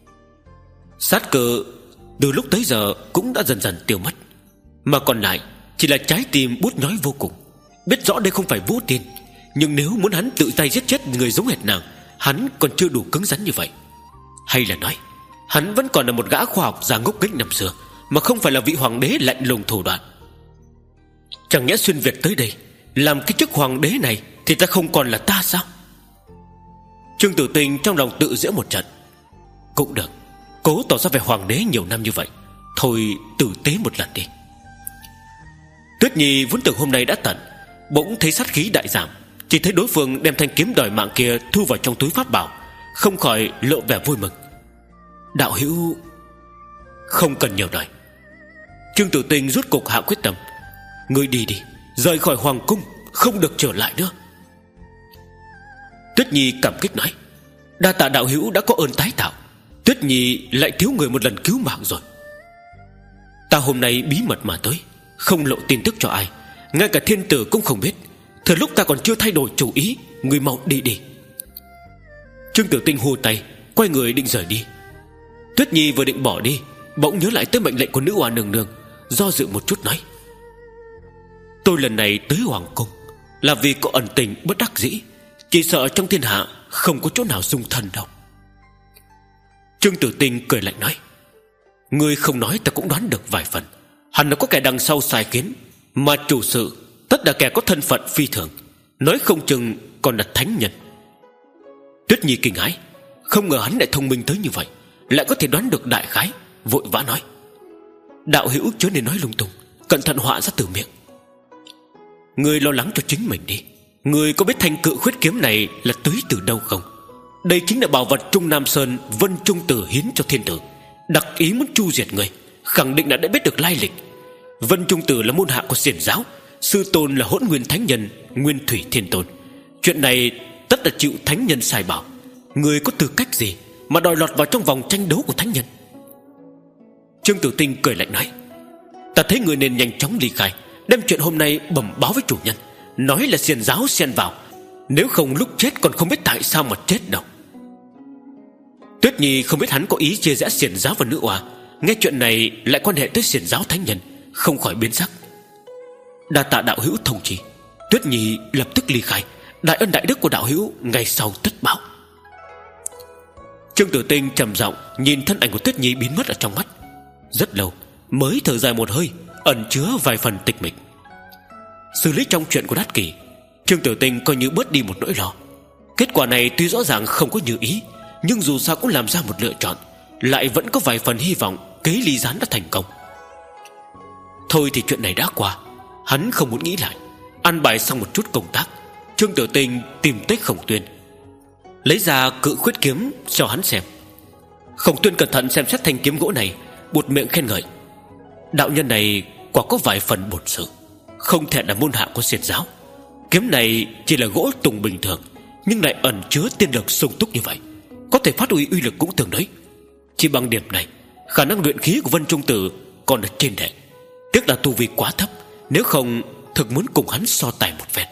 Speaker 1: Sát cơ từ lúc tới giờ cũng đã dần dần tiêu mất, mà còn lại chỉ là trái tim bút nhói vô cùng. Biết rõ đây không phải Vũ Tiên, nhưng nếu muốn hắn tự tay giết chết người giống hệt nàng, hắn còn chưa đủ cứng rắn như vậy. Hay là nói hắn vẫn còn là một gã khoa học già ngốc nghếch năm xưa, mà không phải là vị hoàng đế lạnh lùng thủ đoạn. Chẳng nhẽ xuyên Việt tới đây làm cái chức hoàng đế này thì ta không còn là ta sao? Trương Tử Tinh trong lòng tự giễu một trận. Cũng được, cố tỏ ra vẻ hoàng đế nhiều năm như vậy, thôi tử tế một lần đi. Tuyết Nhi vốn tưởng hôm nay đã tận, bỗng thấy sát khí đại giảm, chỉ thấy đối phương đem thanh kiếm đòi mạng kia thu vào trong túi pháp bảo, không khỏi lộ vẻ vui mừng. Đạo hữu không cần nhiều lời. Trương Tử Tinh rút cục hạ quyết tâm. Ngươi đi đi, rời khỏi hoàng cung, không được trở lại nữa. Tuyết Nhi cảm kích nói, đa tạ đạo hữu đã có ơn tái tạo. Tuyết Nhi lại thiếu người một lần cứu mạng rồi. Ta hôm nay bí mật mà tới, không lộ tin tức cho ai, ngay cả thiên tử cũng không biết. Thời lúc ta còn chưa thay đổi chủ ý, ngươi mau đi đi. Trương Tử Tinh hô tay, quay người định rời đi. Tuyết Nhi vừa định bỏ đi, bỗng nhớ lại tới mệnh lệnh của nữ oa nương nương, do dự một chút nói, tôi lần này tới hoàng cung là vì có ẩn tình bất đắc dĩ, chỉ sợ trong thiên hạ không có chỗ nào dung thân đâu. Trương Tử Tinh cười lạnh nói, ngươi không nói ta cũng đoán được vài phần. Hẳn là có kẻ đằng sau sai khiến, mà chủ sự tất là kẻ có thân phận phi thường, nói không chừng còn là thánh nhân. Tuyết Nhi kinh hãi, không ngờ hắn lại thông minh tới như vậy, lại có thể đoán được đại khái, vội vã nói, đạo hữu chớ nên nói lung tung, cẩn thận họa ra từ miệng. Ngươi lo lắng cho chính mình đi. Ngươi có biết thanh cự khuyết kiếm này là tới từ đâu không? Đây chính là bảo vật Trung Nam Sơn Vân Trung Tử hiến cho thiên tử, đặc ý muốn chu diệt người, khẳng định là đã biết được lai lịch. Vân Trung Tử là môn hạ của Xiển giáo, sư tôn là Hỗn Nguyên Thánh Nhân Nguyên Thủy Thiên Tôn. Chuyện này tất là chịu thánh nhân sai bảo. Ngươi có tư cách gì mà đòi lọt vào trong vòng tranh đấu của thánh nhân? Trương Tử Tinh cười lạnh nói, ta thấy người nên nhanh chóng ly khai, đem chuyện hôm nay bẩm báo với chủ nhân, nói là Xiển giáo xen vào, nếu không lúc chết còn không biết tại sao mà chết đâu. Tuyết Nhi không biết hắn có ý chia rẽ Xiển giáo và nữ oa, nghe chuyện này lại quan hệ tới Xiển giáo thánh nhân, không khỏi biến sắc. Đa tạ đạo hữu thông chỉ. Tuyết Nhi lập tức ly khai, đại ân đại đức của đạo hữu ngày sau tất báo. Trương Tử Tinh trầm giọng nhìn thân ảnh của Tuyết Nhi biến mất ở trong mắt, rất lâu mới thở dài một hơi, ẩn chứa vài phần tịch mịch. Xử lý trong chuyện của Đát Kỷ, Trương Tử Tinh coi như bớt đi một nỗi lo. Kết quả này tuy rõ ràng không có như ý, nhưng dù sao cũng làm ra một lựa chọn, lại vẫn có vài phần hy vọng kế ly gián đã thành công. Thôi thì chuyện này đã qua, hắn không muốn nghĩ lại. Ăn bài xong một chút công tác, Trương Tử Tinh tìm tới Khổng Tuyên, lấy ra cự khuyết kiếm cho hắn xem. Khổng Tuyên cẩn thận xem xét thanh kiếm gỗ này, buột miệng khen ngợi, đạo nhân này quả có vài phần bổn sự, không thể là môn hạ của Xiển giáo. Kiếm này chỉ là gỗ tùng bình thường, nhưng lại ẩn chứa tiên lực sung túc như vậy, có thể phát huy uy lực cũng tương đối. Chỉ bằng điểm này, Khả năng luyện khí của Vân Trung Tử còn ở trên đệ, tiếc là tu vi quá thấp, nếu không thực muốn cùng hắn so tài một phen.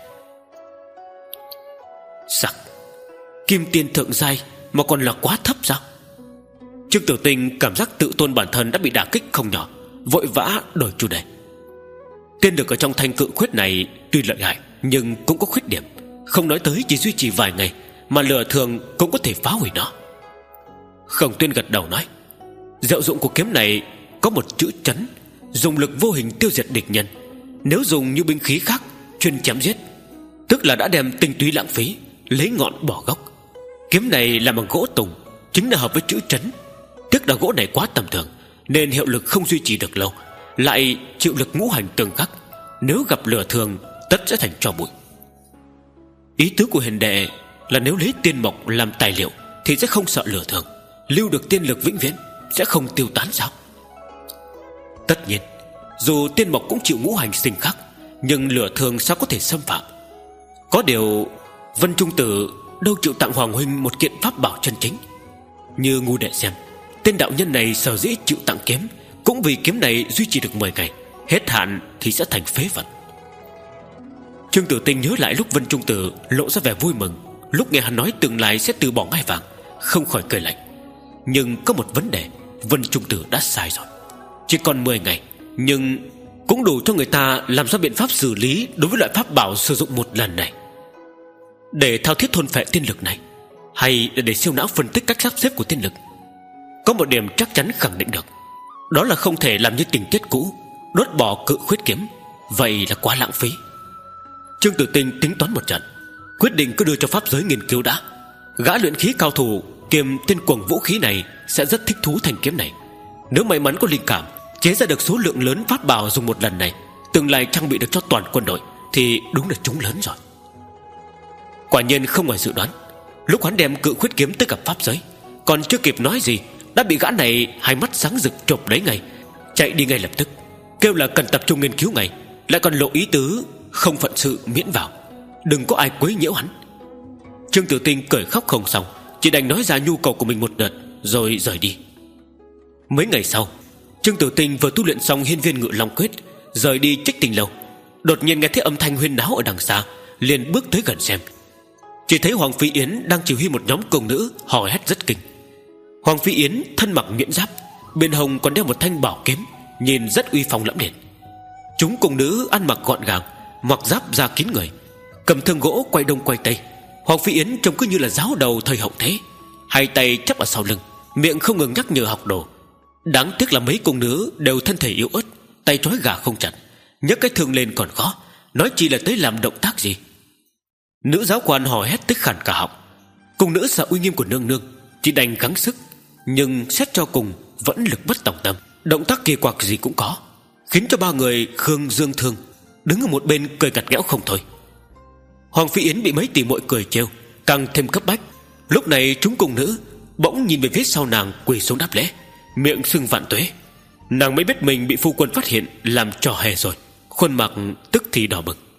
Speaker 1: Sặc, kim tiên thượng giai mà còn là quá thấp sao? Trương Tử Tinh cảm giác tự tôn bản thân đã bị đả kích không nhỏ, vội vã đổi chủ đề. Tiên lực ở trong thanh cự khuyết này tuy lợi hại nhưng cũng có khuyết điểm, không nói tới chỉ duy trì vài ngày mà lửa thường cũng có thể phá hủy nó. Khổng Tuyên gật đầu nói, diệu dụng của kiếm này có một chữ chấn, dùng lực vô hình tiêu diệt địch nhân. Nếu dùng như binh khí khác chuyên chém giết, tức là đã đem tinh túy lãng phí, lấy ngọn bỏ gốc. Kiếm này làm bằng gỗ tùng, chính là hợp với chữ chấn. Tiếc là gỗ này quá tầm thường nên hiệu lực không duy trì được lâu, lại chịu lực ngũ hành tương khắc, nếu gặp lửa thường tất sẽ thành tro bụi. Ý tứ của hiền đệ là nếu lấy tiên mộc làm tài liệu thì sẽ không sợ lửa thường, lưu được tiên lực vĩnh viễn, sẽ không tiêu tán sao? Tất nhiên, dù tiên mộc cũng chịu ngũ hành sinh khắc, nhưng lửa thường sao có thể xâm phạm. Có điều Vân Trung Tử đâu chịu tặng Hoàng huynh một kiện pháp bảo chân chính. Như ngu đệ xem, tên đạo nhân này sở dĩ chịu tặng kiếm cũng vì kiếm này duy trì được mười ngày, hết hạn thì sẽ thành phế vật. Trương Tử Tinh nhớ lại lúc Vân Trung Tử lộ ra vẻ vui mừng lúc nghe hắn nói tương lai sẽ từ bỏ ngai vàng, không khỏi cười lạnh. Nhưng có một vấn đề, Vân Trung Tử đã sai rồi. Chỉ còn mười ngày, nhưng cũng đủ cho người ta làm ra biện pháp xử lý đối với loại pháp bảo sử dụng một lần này. Để thao thiết thôn phệ tiên lực này, hay là để siêu não phân tích cách sắp xếp của tiên lực? Có một điểm chắc chắn khẳng định được, đó là không thể làm như tình tiết cũ, đốt bỏ cự khuyết kiếm, vậy là quá lãng phí. Trương Tử Tinh tính toán một trận, quyết định cứ đưa cho pháp giới nghiên cứu đã. Gã luyện khí cao thủ kiêm tiên cuồng vũ khí này sẽ rất thích thú thanh kiếm này. Nếu may mắn có linh cảm chế ra được số lượng lớn pháp bảo dùng một lần này, tương lai trang bị được cho toàn quân đội, thì đúng là trúng lớn rồi. Quả nhiên không ngoài dự đoán, lúc hắn đem cự khuyết kiếm tới gặp pháp giới, còn chưa kịp nói gì đã bị gã này hai mắt sáng rực chộp lấy ngay, chạy đi ngay lập tức, kêu là cần tập trung nghiên cứu ngay, lại còn lộ ý tứ không phận sự miễn vào, đừng có ai quấy nhiễu hắn. Trương Tử Tinh cười khóc không xong, chỉ đành nói ra nhu cầu của mình một đợt rồi rời đi. Mấy ngày sau, Trương Tử Tinh vừa tu luyện xong hiên viên ngự long quyết, rời đi Trích Tinh lâu, đột nhiên nghe thấy âm thanh huyên náo ở đằng xa, liền bước tới gần xem. Chỉ thấy Hoàng Phi Yến đang chỉ huy một nhóm công nữ hò hét rất kinh. Hoàng Phi Yến thân mặc nhuyễn giáp, bên hông còn đeo một thanh bảo kiếm, nhìn rất uy phong lẫm liệt. Chúng công nữ ăn mặc gọn gàng, mặc giáp da kín người, cầm thương gỗ quay đông quay tây. Hoàng Phi Yến trông cứ như là giáo đầu thời hậu thế, hai tay chắp ở sau lưng, miệng không ngừng nhắc nhở học đồ. Đáng tiếc là mấy cung nữ đều thân thể yếu ớt, tay trói gà không chặt, nhấc cái thương lên còn khó, nói chi là tới làm động tác gì. Nữ giáo quan hò hét tức khản cả họng. Cung nữ sợ uy nghiêm của nương nương, chỉ đành gắng sức, nhưng xét cho cùng vẫn lực bất tòng tâm, động tác kỳ quặc gì cũng có, khiến cho ba người Khương Dương Thương đứng ở một bên cười gặt ghẽo không thôi. Hoàng Phi Yến bị mấy tỷ muội cười trêu, càng thêm cấp bách. Lúc này chúng cung nữ bỗng nhìn về phía sau nàng, quỳ xuống đáp lễ, miệng xưng vạn tuế. Nàng mới biết mình bị phu quân phát hiện làm trò hề rồi, khuôn mặt tức thì đỏ bừng.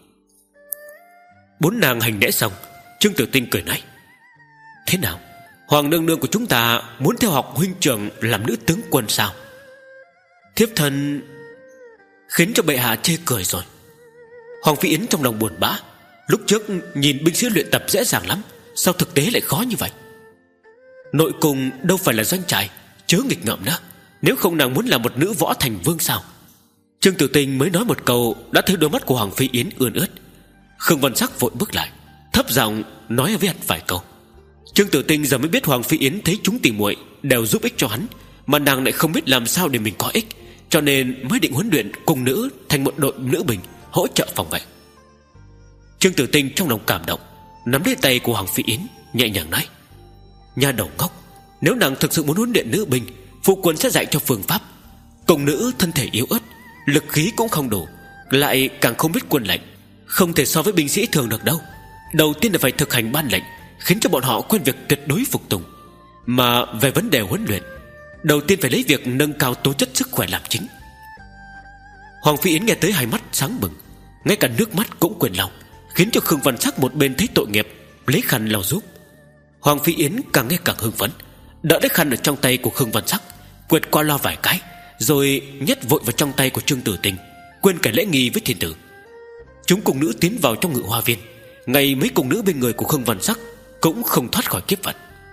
Speaker 1: Bốn nàng hành lễ xong, Trương Tử Tinh cười nói, thế nào, Hoàng nương nương của chúng ta muốn theo học huynh trưởng làm nữ tướng quân sao? Thiếp thân khiến cho bệ hạ chê cười rồi. Hoàng Phi Yến trong lòng buồn bã, lúc trước nhìn binh sĩ luyện tập dễ dàng lắm, sao thực tế lại khó như vậy? Nội cung đâu phải là doanh trại, chớ nghịch ngợm nữa, nếu không nàng muốn làm một nữ võ thành vương sao? Trương Tử Tinh mới nói một câu đã thấy đôi mắt của Hoàng Phi Yến ươn ướt. Khương Văn Sắc vội bước lại, thấp giọng nói với hắn vài câu. Trương Tử Tinh giờ mới biết Hoàng Phi Yến thấy chúng tỉ muội đều giúp ích cho hắn, mà nàng lại không biết làm sao để mình có ích, cho nên mới định huấn luyện cung nữ thành một đội nữ binh hỗ trợ phòng vệ. Trương Tử Tinh trong lòng cảm động, nắm lấy tay của Hoàng Phi Yến, nhẹ nhàng nói, nha đầu ngốc, nếu nàng thực sự muốn huấn luyện nữ binh, phu quân sẽ dạy cho phương pháp. Cung nữ thân thể yếu ớt, lực khí cũng không đủ, lại càng không biết quân lệnh, không thể so với binh sĩ thường được đâu. Đầu tiên là phải thực hành ban lệnh, khiến cho bọn họ quen việc tuyệt đối phục tùng. Mà về vấn đề huấn luyện, đầu tiên phải lấy việc nâng cao tố chất sức khỏe làm chính. Hoàng Phi Yến nghe tới hai mắt sáng bừng, ngay cả nước mắt cũng quên lòng, khiến cho Khương Văn Sắc một bên thấy tội nghiệp, lấy khăn lau giúp. Hoàng Phi Yến càng nghe càng hưng phấn, đỡ lấy khăn ở trong tay của Khương Văn Sắc, quệt qua loa vài cái, rồi nhét vội vào trong tay của Trương Tử Tinh, quên cả lễ nghi với thiên tử. Chúng cung nữ tiến vào trong ngự hoa viên. Ngay mấy cung nữ bên người của Khương Văn Sắc cũng không thoát khỏi kiếp vận.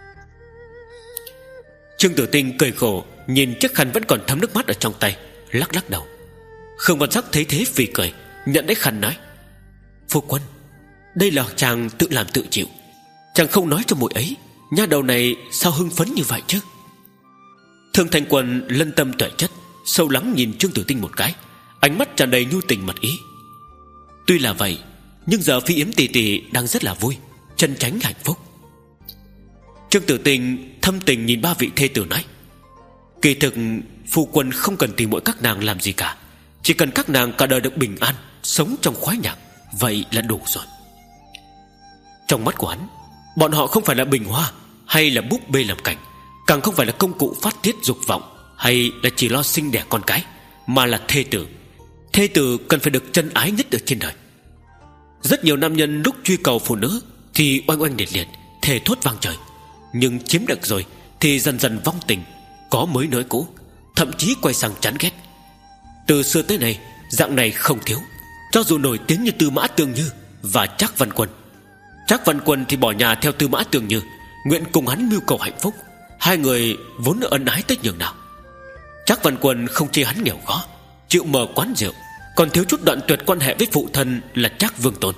Speaker 1: Trương Tử Tinh cười khổ nhìn chiếc khăn vẫn còn thấm nước mắt ở trong tay, lắc lắc đầu. Khương Văn Sắc thấy thế phì cười, nhận lấy khăn nói: Phu quân, đây là chàng tự làm tự chịu, chàng không nói cho muội ấy. Nha đầu này sao hưng phấn như vậy chứ? Thương Thanh Quân lân tâm tuệ chất, sâu lắng nhìn Trương Tử Tinh một cái, ánh mắt tràn đầy nhu tình mật ý. Tuy là vậy, nhưng giờ Phi Yếm tỷ tỷ đang rất là vui, chân chánh hạnh phúc. Trương Tử Tinh thâm tình nhìn ba vị thê tử nói: Kỳ thực phu quân không cần tìm mỗi các nàng làm gì cả, chỉ cần các nàng cả đời được bình an, sống trong khoái nhạc, vậy là đủ rồi. Trong mắt của hắn, bọn họ không phải là bình hoa hay là búp bê làm cảnh, càng không phải là công cụ phát tiết dục vọng, hay là chỉ lo sinh đẻ con cái, mà là thê tử. Thê tử cần phải được chân ái nhất ở trên đời. Rất nhiều nam nhân lúc truy cầu phụ nữ thì oanh oanh liệt liệt, thề thốt vang trời, nhưng chiếm được rồi thì dần dần vong tình, có mới nới cũ, thậm chí quay sang chán ghét. Từ xưa tới nay, dạng này không thiếu, cho dù nổi tiếng như Tư Mã Tương Như và Trác Văn Quân. Trác Văn Quân thì bỏ nhà theo Tư Mã Tương Như, nguyện cùng hắn mưu cầu hạnh phúc. Hai người vốn ân ái tới nhường nào. Trác Văn Quân không chê hắn nghèo khó, chịu mở quán rượu, còn thiếu chút đoạn tuyệt quan hệ với phụ thân là Trác Vương Tôn.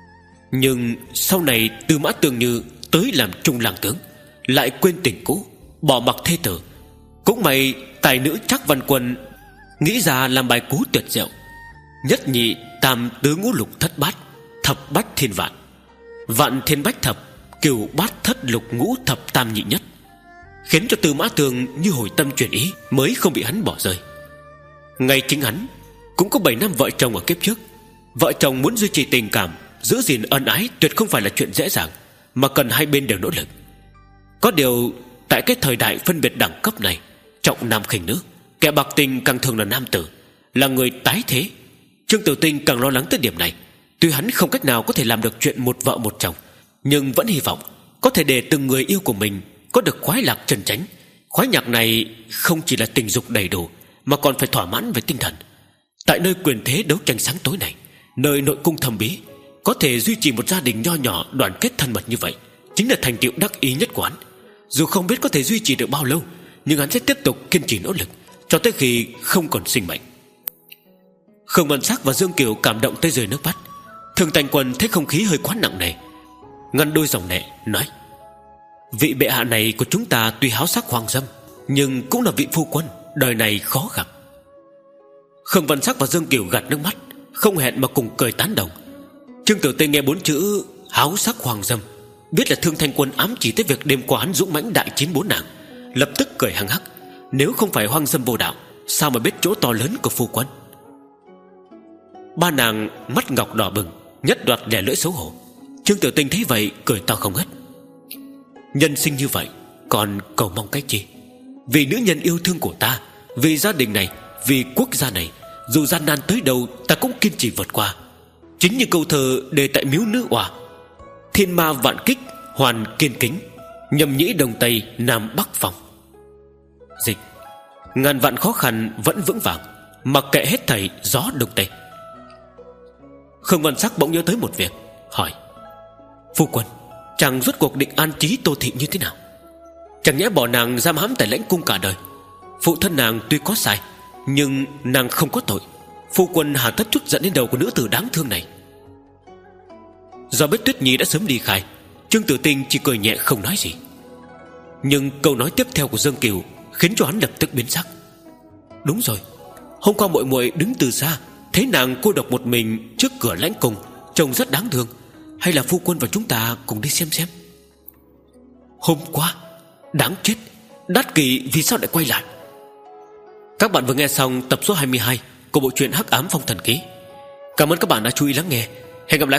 Speaker 1: Nhưng sau này Tư Mã Tương Như tới làm trung lang tướng, lại quên tình cũ, bỏ mặc thê tử. Cũng may tài nữ Trác Văn Quân nghĩ ra làm bài cú tuyệt diệu: nhất nhị tam tứ ngũ lục thất bát, thập bách thiên vạn, vạn thiên bách thập, cửu bát thất lục ngũ thập tam nhị nhất, khiến cho Tư Mã Tường như hồi tâm chuyển ý, mới không bị hắn bỏ rơi. Ngay chính hắn cũng có bảy năm vợ chồng ở kiếp trước. Vợ chồng muốn duy trì tình cảm, giữ gìn ân ái tuyệt không phải là chuyện dễ dàng, mà cần hai bên đều nỗ lực. Có điều tại cái thời đại phân biệt đẳng cấp này, trọng nam khinh nữ, kẻ bạc tình càng thường là nam tử, là người tái thế. Trương Tử Tinh càng lo lắng tới điểm này. Tuy hắn không cách nào có thể làm được chuyện một vợ một chồng, nhưng vẫn hy vọng có thể để từng người yêu của mình có được khoái lạc chân chánh. Khoái nhạc này không chỉ là tình dục đầy đủ, mà còn phải thỏa mãn về tinh thần. Tại nơi quyền thế đấu tranh sáng tối này, nơi nội cung thầm bí, có thể duy trì một gia đình nho nhỏ đoàn kết thân mật như vậy, chính là thành tựu đắc ý nhất của hắn. Dù không biết có thể duy trì được bao lâu, nhưng hắn sẽ tiếp tục kiên trì nỗ lực cho tới khi không còn sinh mệnh. Khương Văn Sắc và Dương Kiều cảm động tới rơi nước mắt. Thường Thành Quân thấy không khí hơi quá nặng nề, ngăn đôi dòng lệ nói: Vị bệ hạ này của chúng ta tuy háo sắc hoang dâm, nhưng cũng là vị phu quân đời này khó gặp. Khương Văn Sắc và Dương Kiều gạt nước mắt, không hẹn mà cùng cười tán đồng. Trương Tử Tinh nghe bốn chữ háo sắc hoang dâm, biết là Thương Thanh Quân ám chỉ tới việc đêm qua hắn dũng mãnh đại chiến bốn nàng, lập tức cười hăng hắc. Nếu không phải hoang dâm vô đạo, sao mà biết chỗ to lớn của phu quân. Ba nàng mắt ngọc đỏ bừng, nhất đoạt lẻ lưỡi xấu hổ. Trương Tử Tinh thấy vậy cười to không ngớt. Nhân sinh như vậy còn cầu mong cái chi? Vì nữ nhân yêu thương của ta, vì gia đình này, vì quốc gia này, dù gian nan tới đâu ta cũng kiên trì vượt qua. Chính như câu thơ đề tại Miếu Nữ Oà: Thiên ma vạn kích hoàn kiên kính, nhầm nhĩ đông tây nam bắc phòng. Dịch: ngàn vạn khó khăn vẫn vững vàng, mặc kệ hết thảy gió đông tây. Khương Văn Sắc bỗng nhớ tới một việc, hỏi: Phu quân, chàng rốt cuộc định an trí Tô Thị như thế nào? Chẳng nhẽ bỏ nàng giam hãm tại lãnh cung cả đời? Phụ thân nàng tuy có sai, nhưng nàng không có tội. Phu quân hà tất chút giận đến đầu của nữ tử đáng thương này? Do biết Tuyết Nhi đã sớm đi khai, Trương Tử Tinh chỉ cười nhẹ không nói gì. Nhưng câu nói tiếp theo của Dương Kiều khiến cho hắn lập tức biến sắc. Đúng rồi, hôm qua muội muội đứng từ xa thấy nàng cô độc một mình trước cửa lãnh cung, trông rất đáng thương. Hay là phu quân và chúng ta cùng đi xem xem? Hôm qua? Đáng chết, Đát Kỷ vì sao lại quay lại? Các bạn vừa nghe xong tập số hai mươi hai của bộ truyện Hắc Ám Phong Thần Ký. Cảm ơn các bạn đã chú ý lắng nghe. Hẹn gặp lại.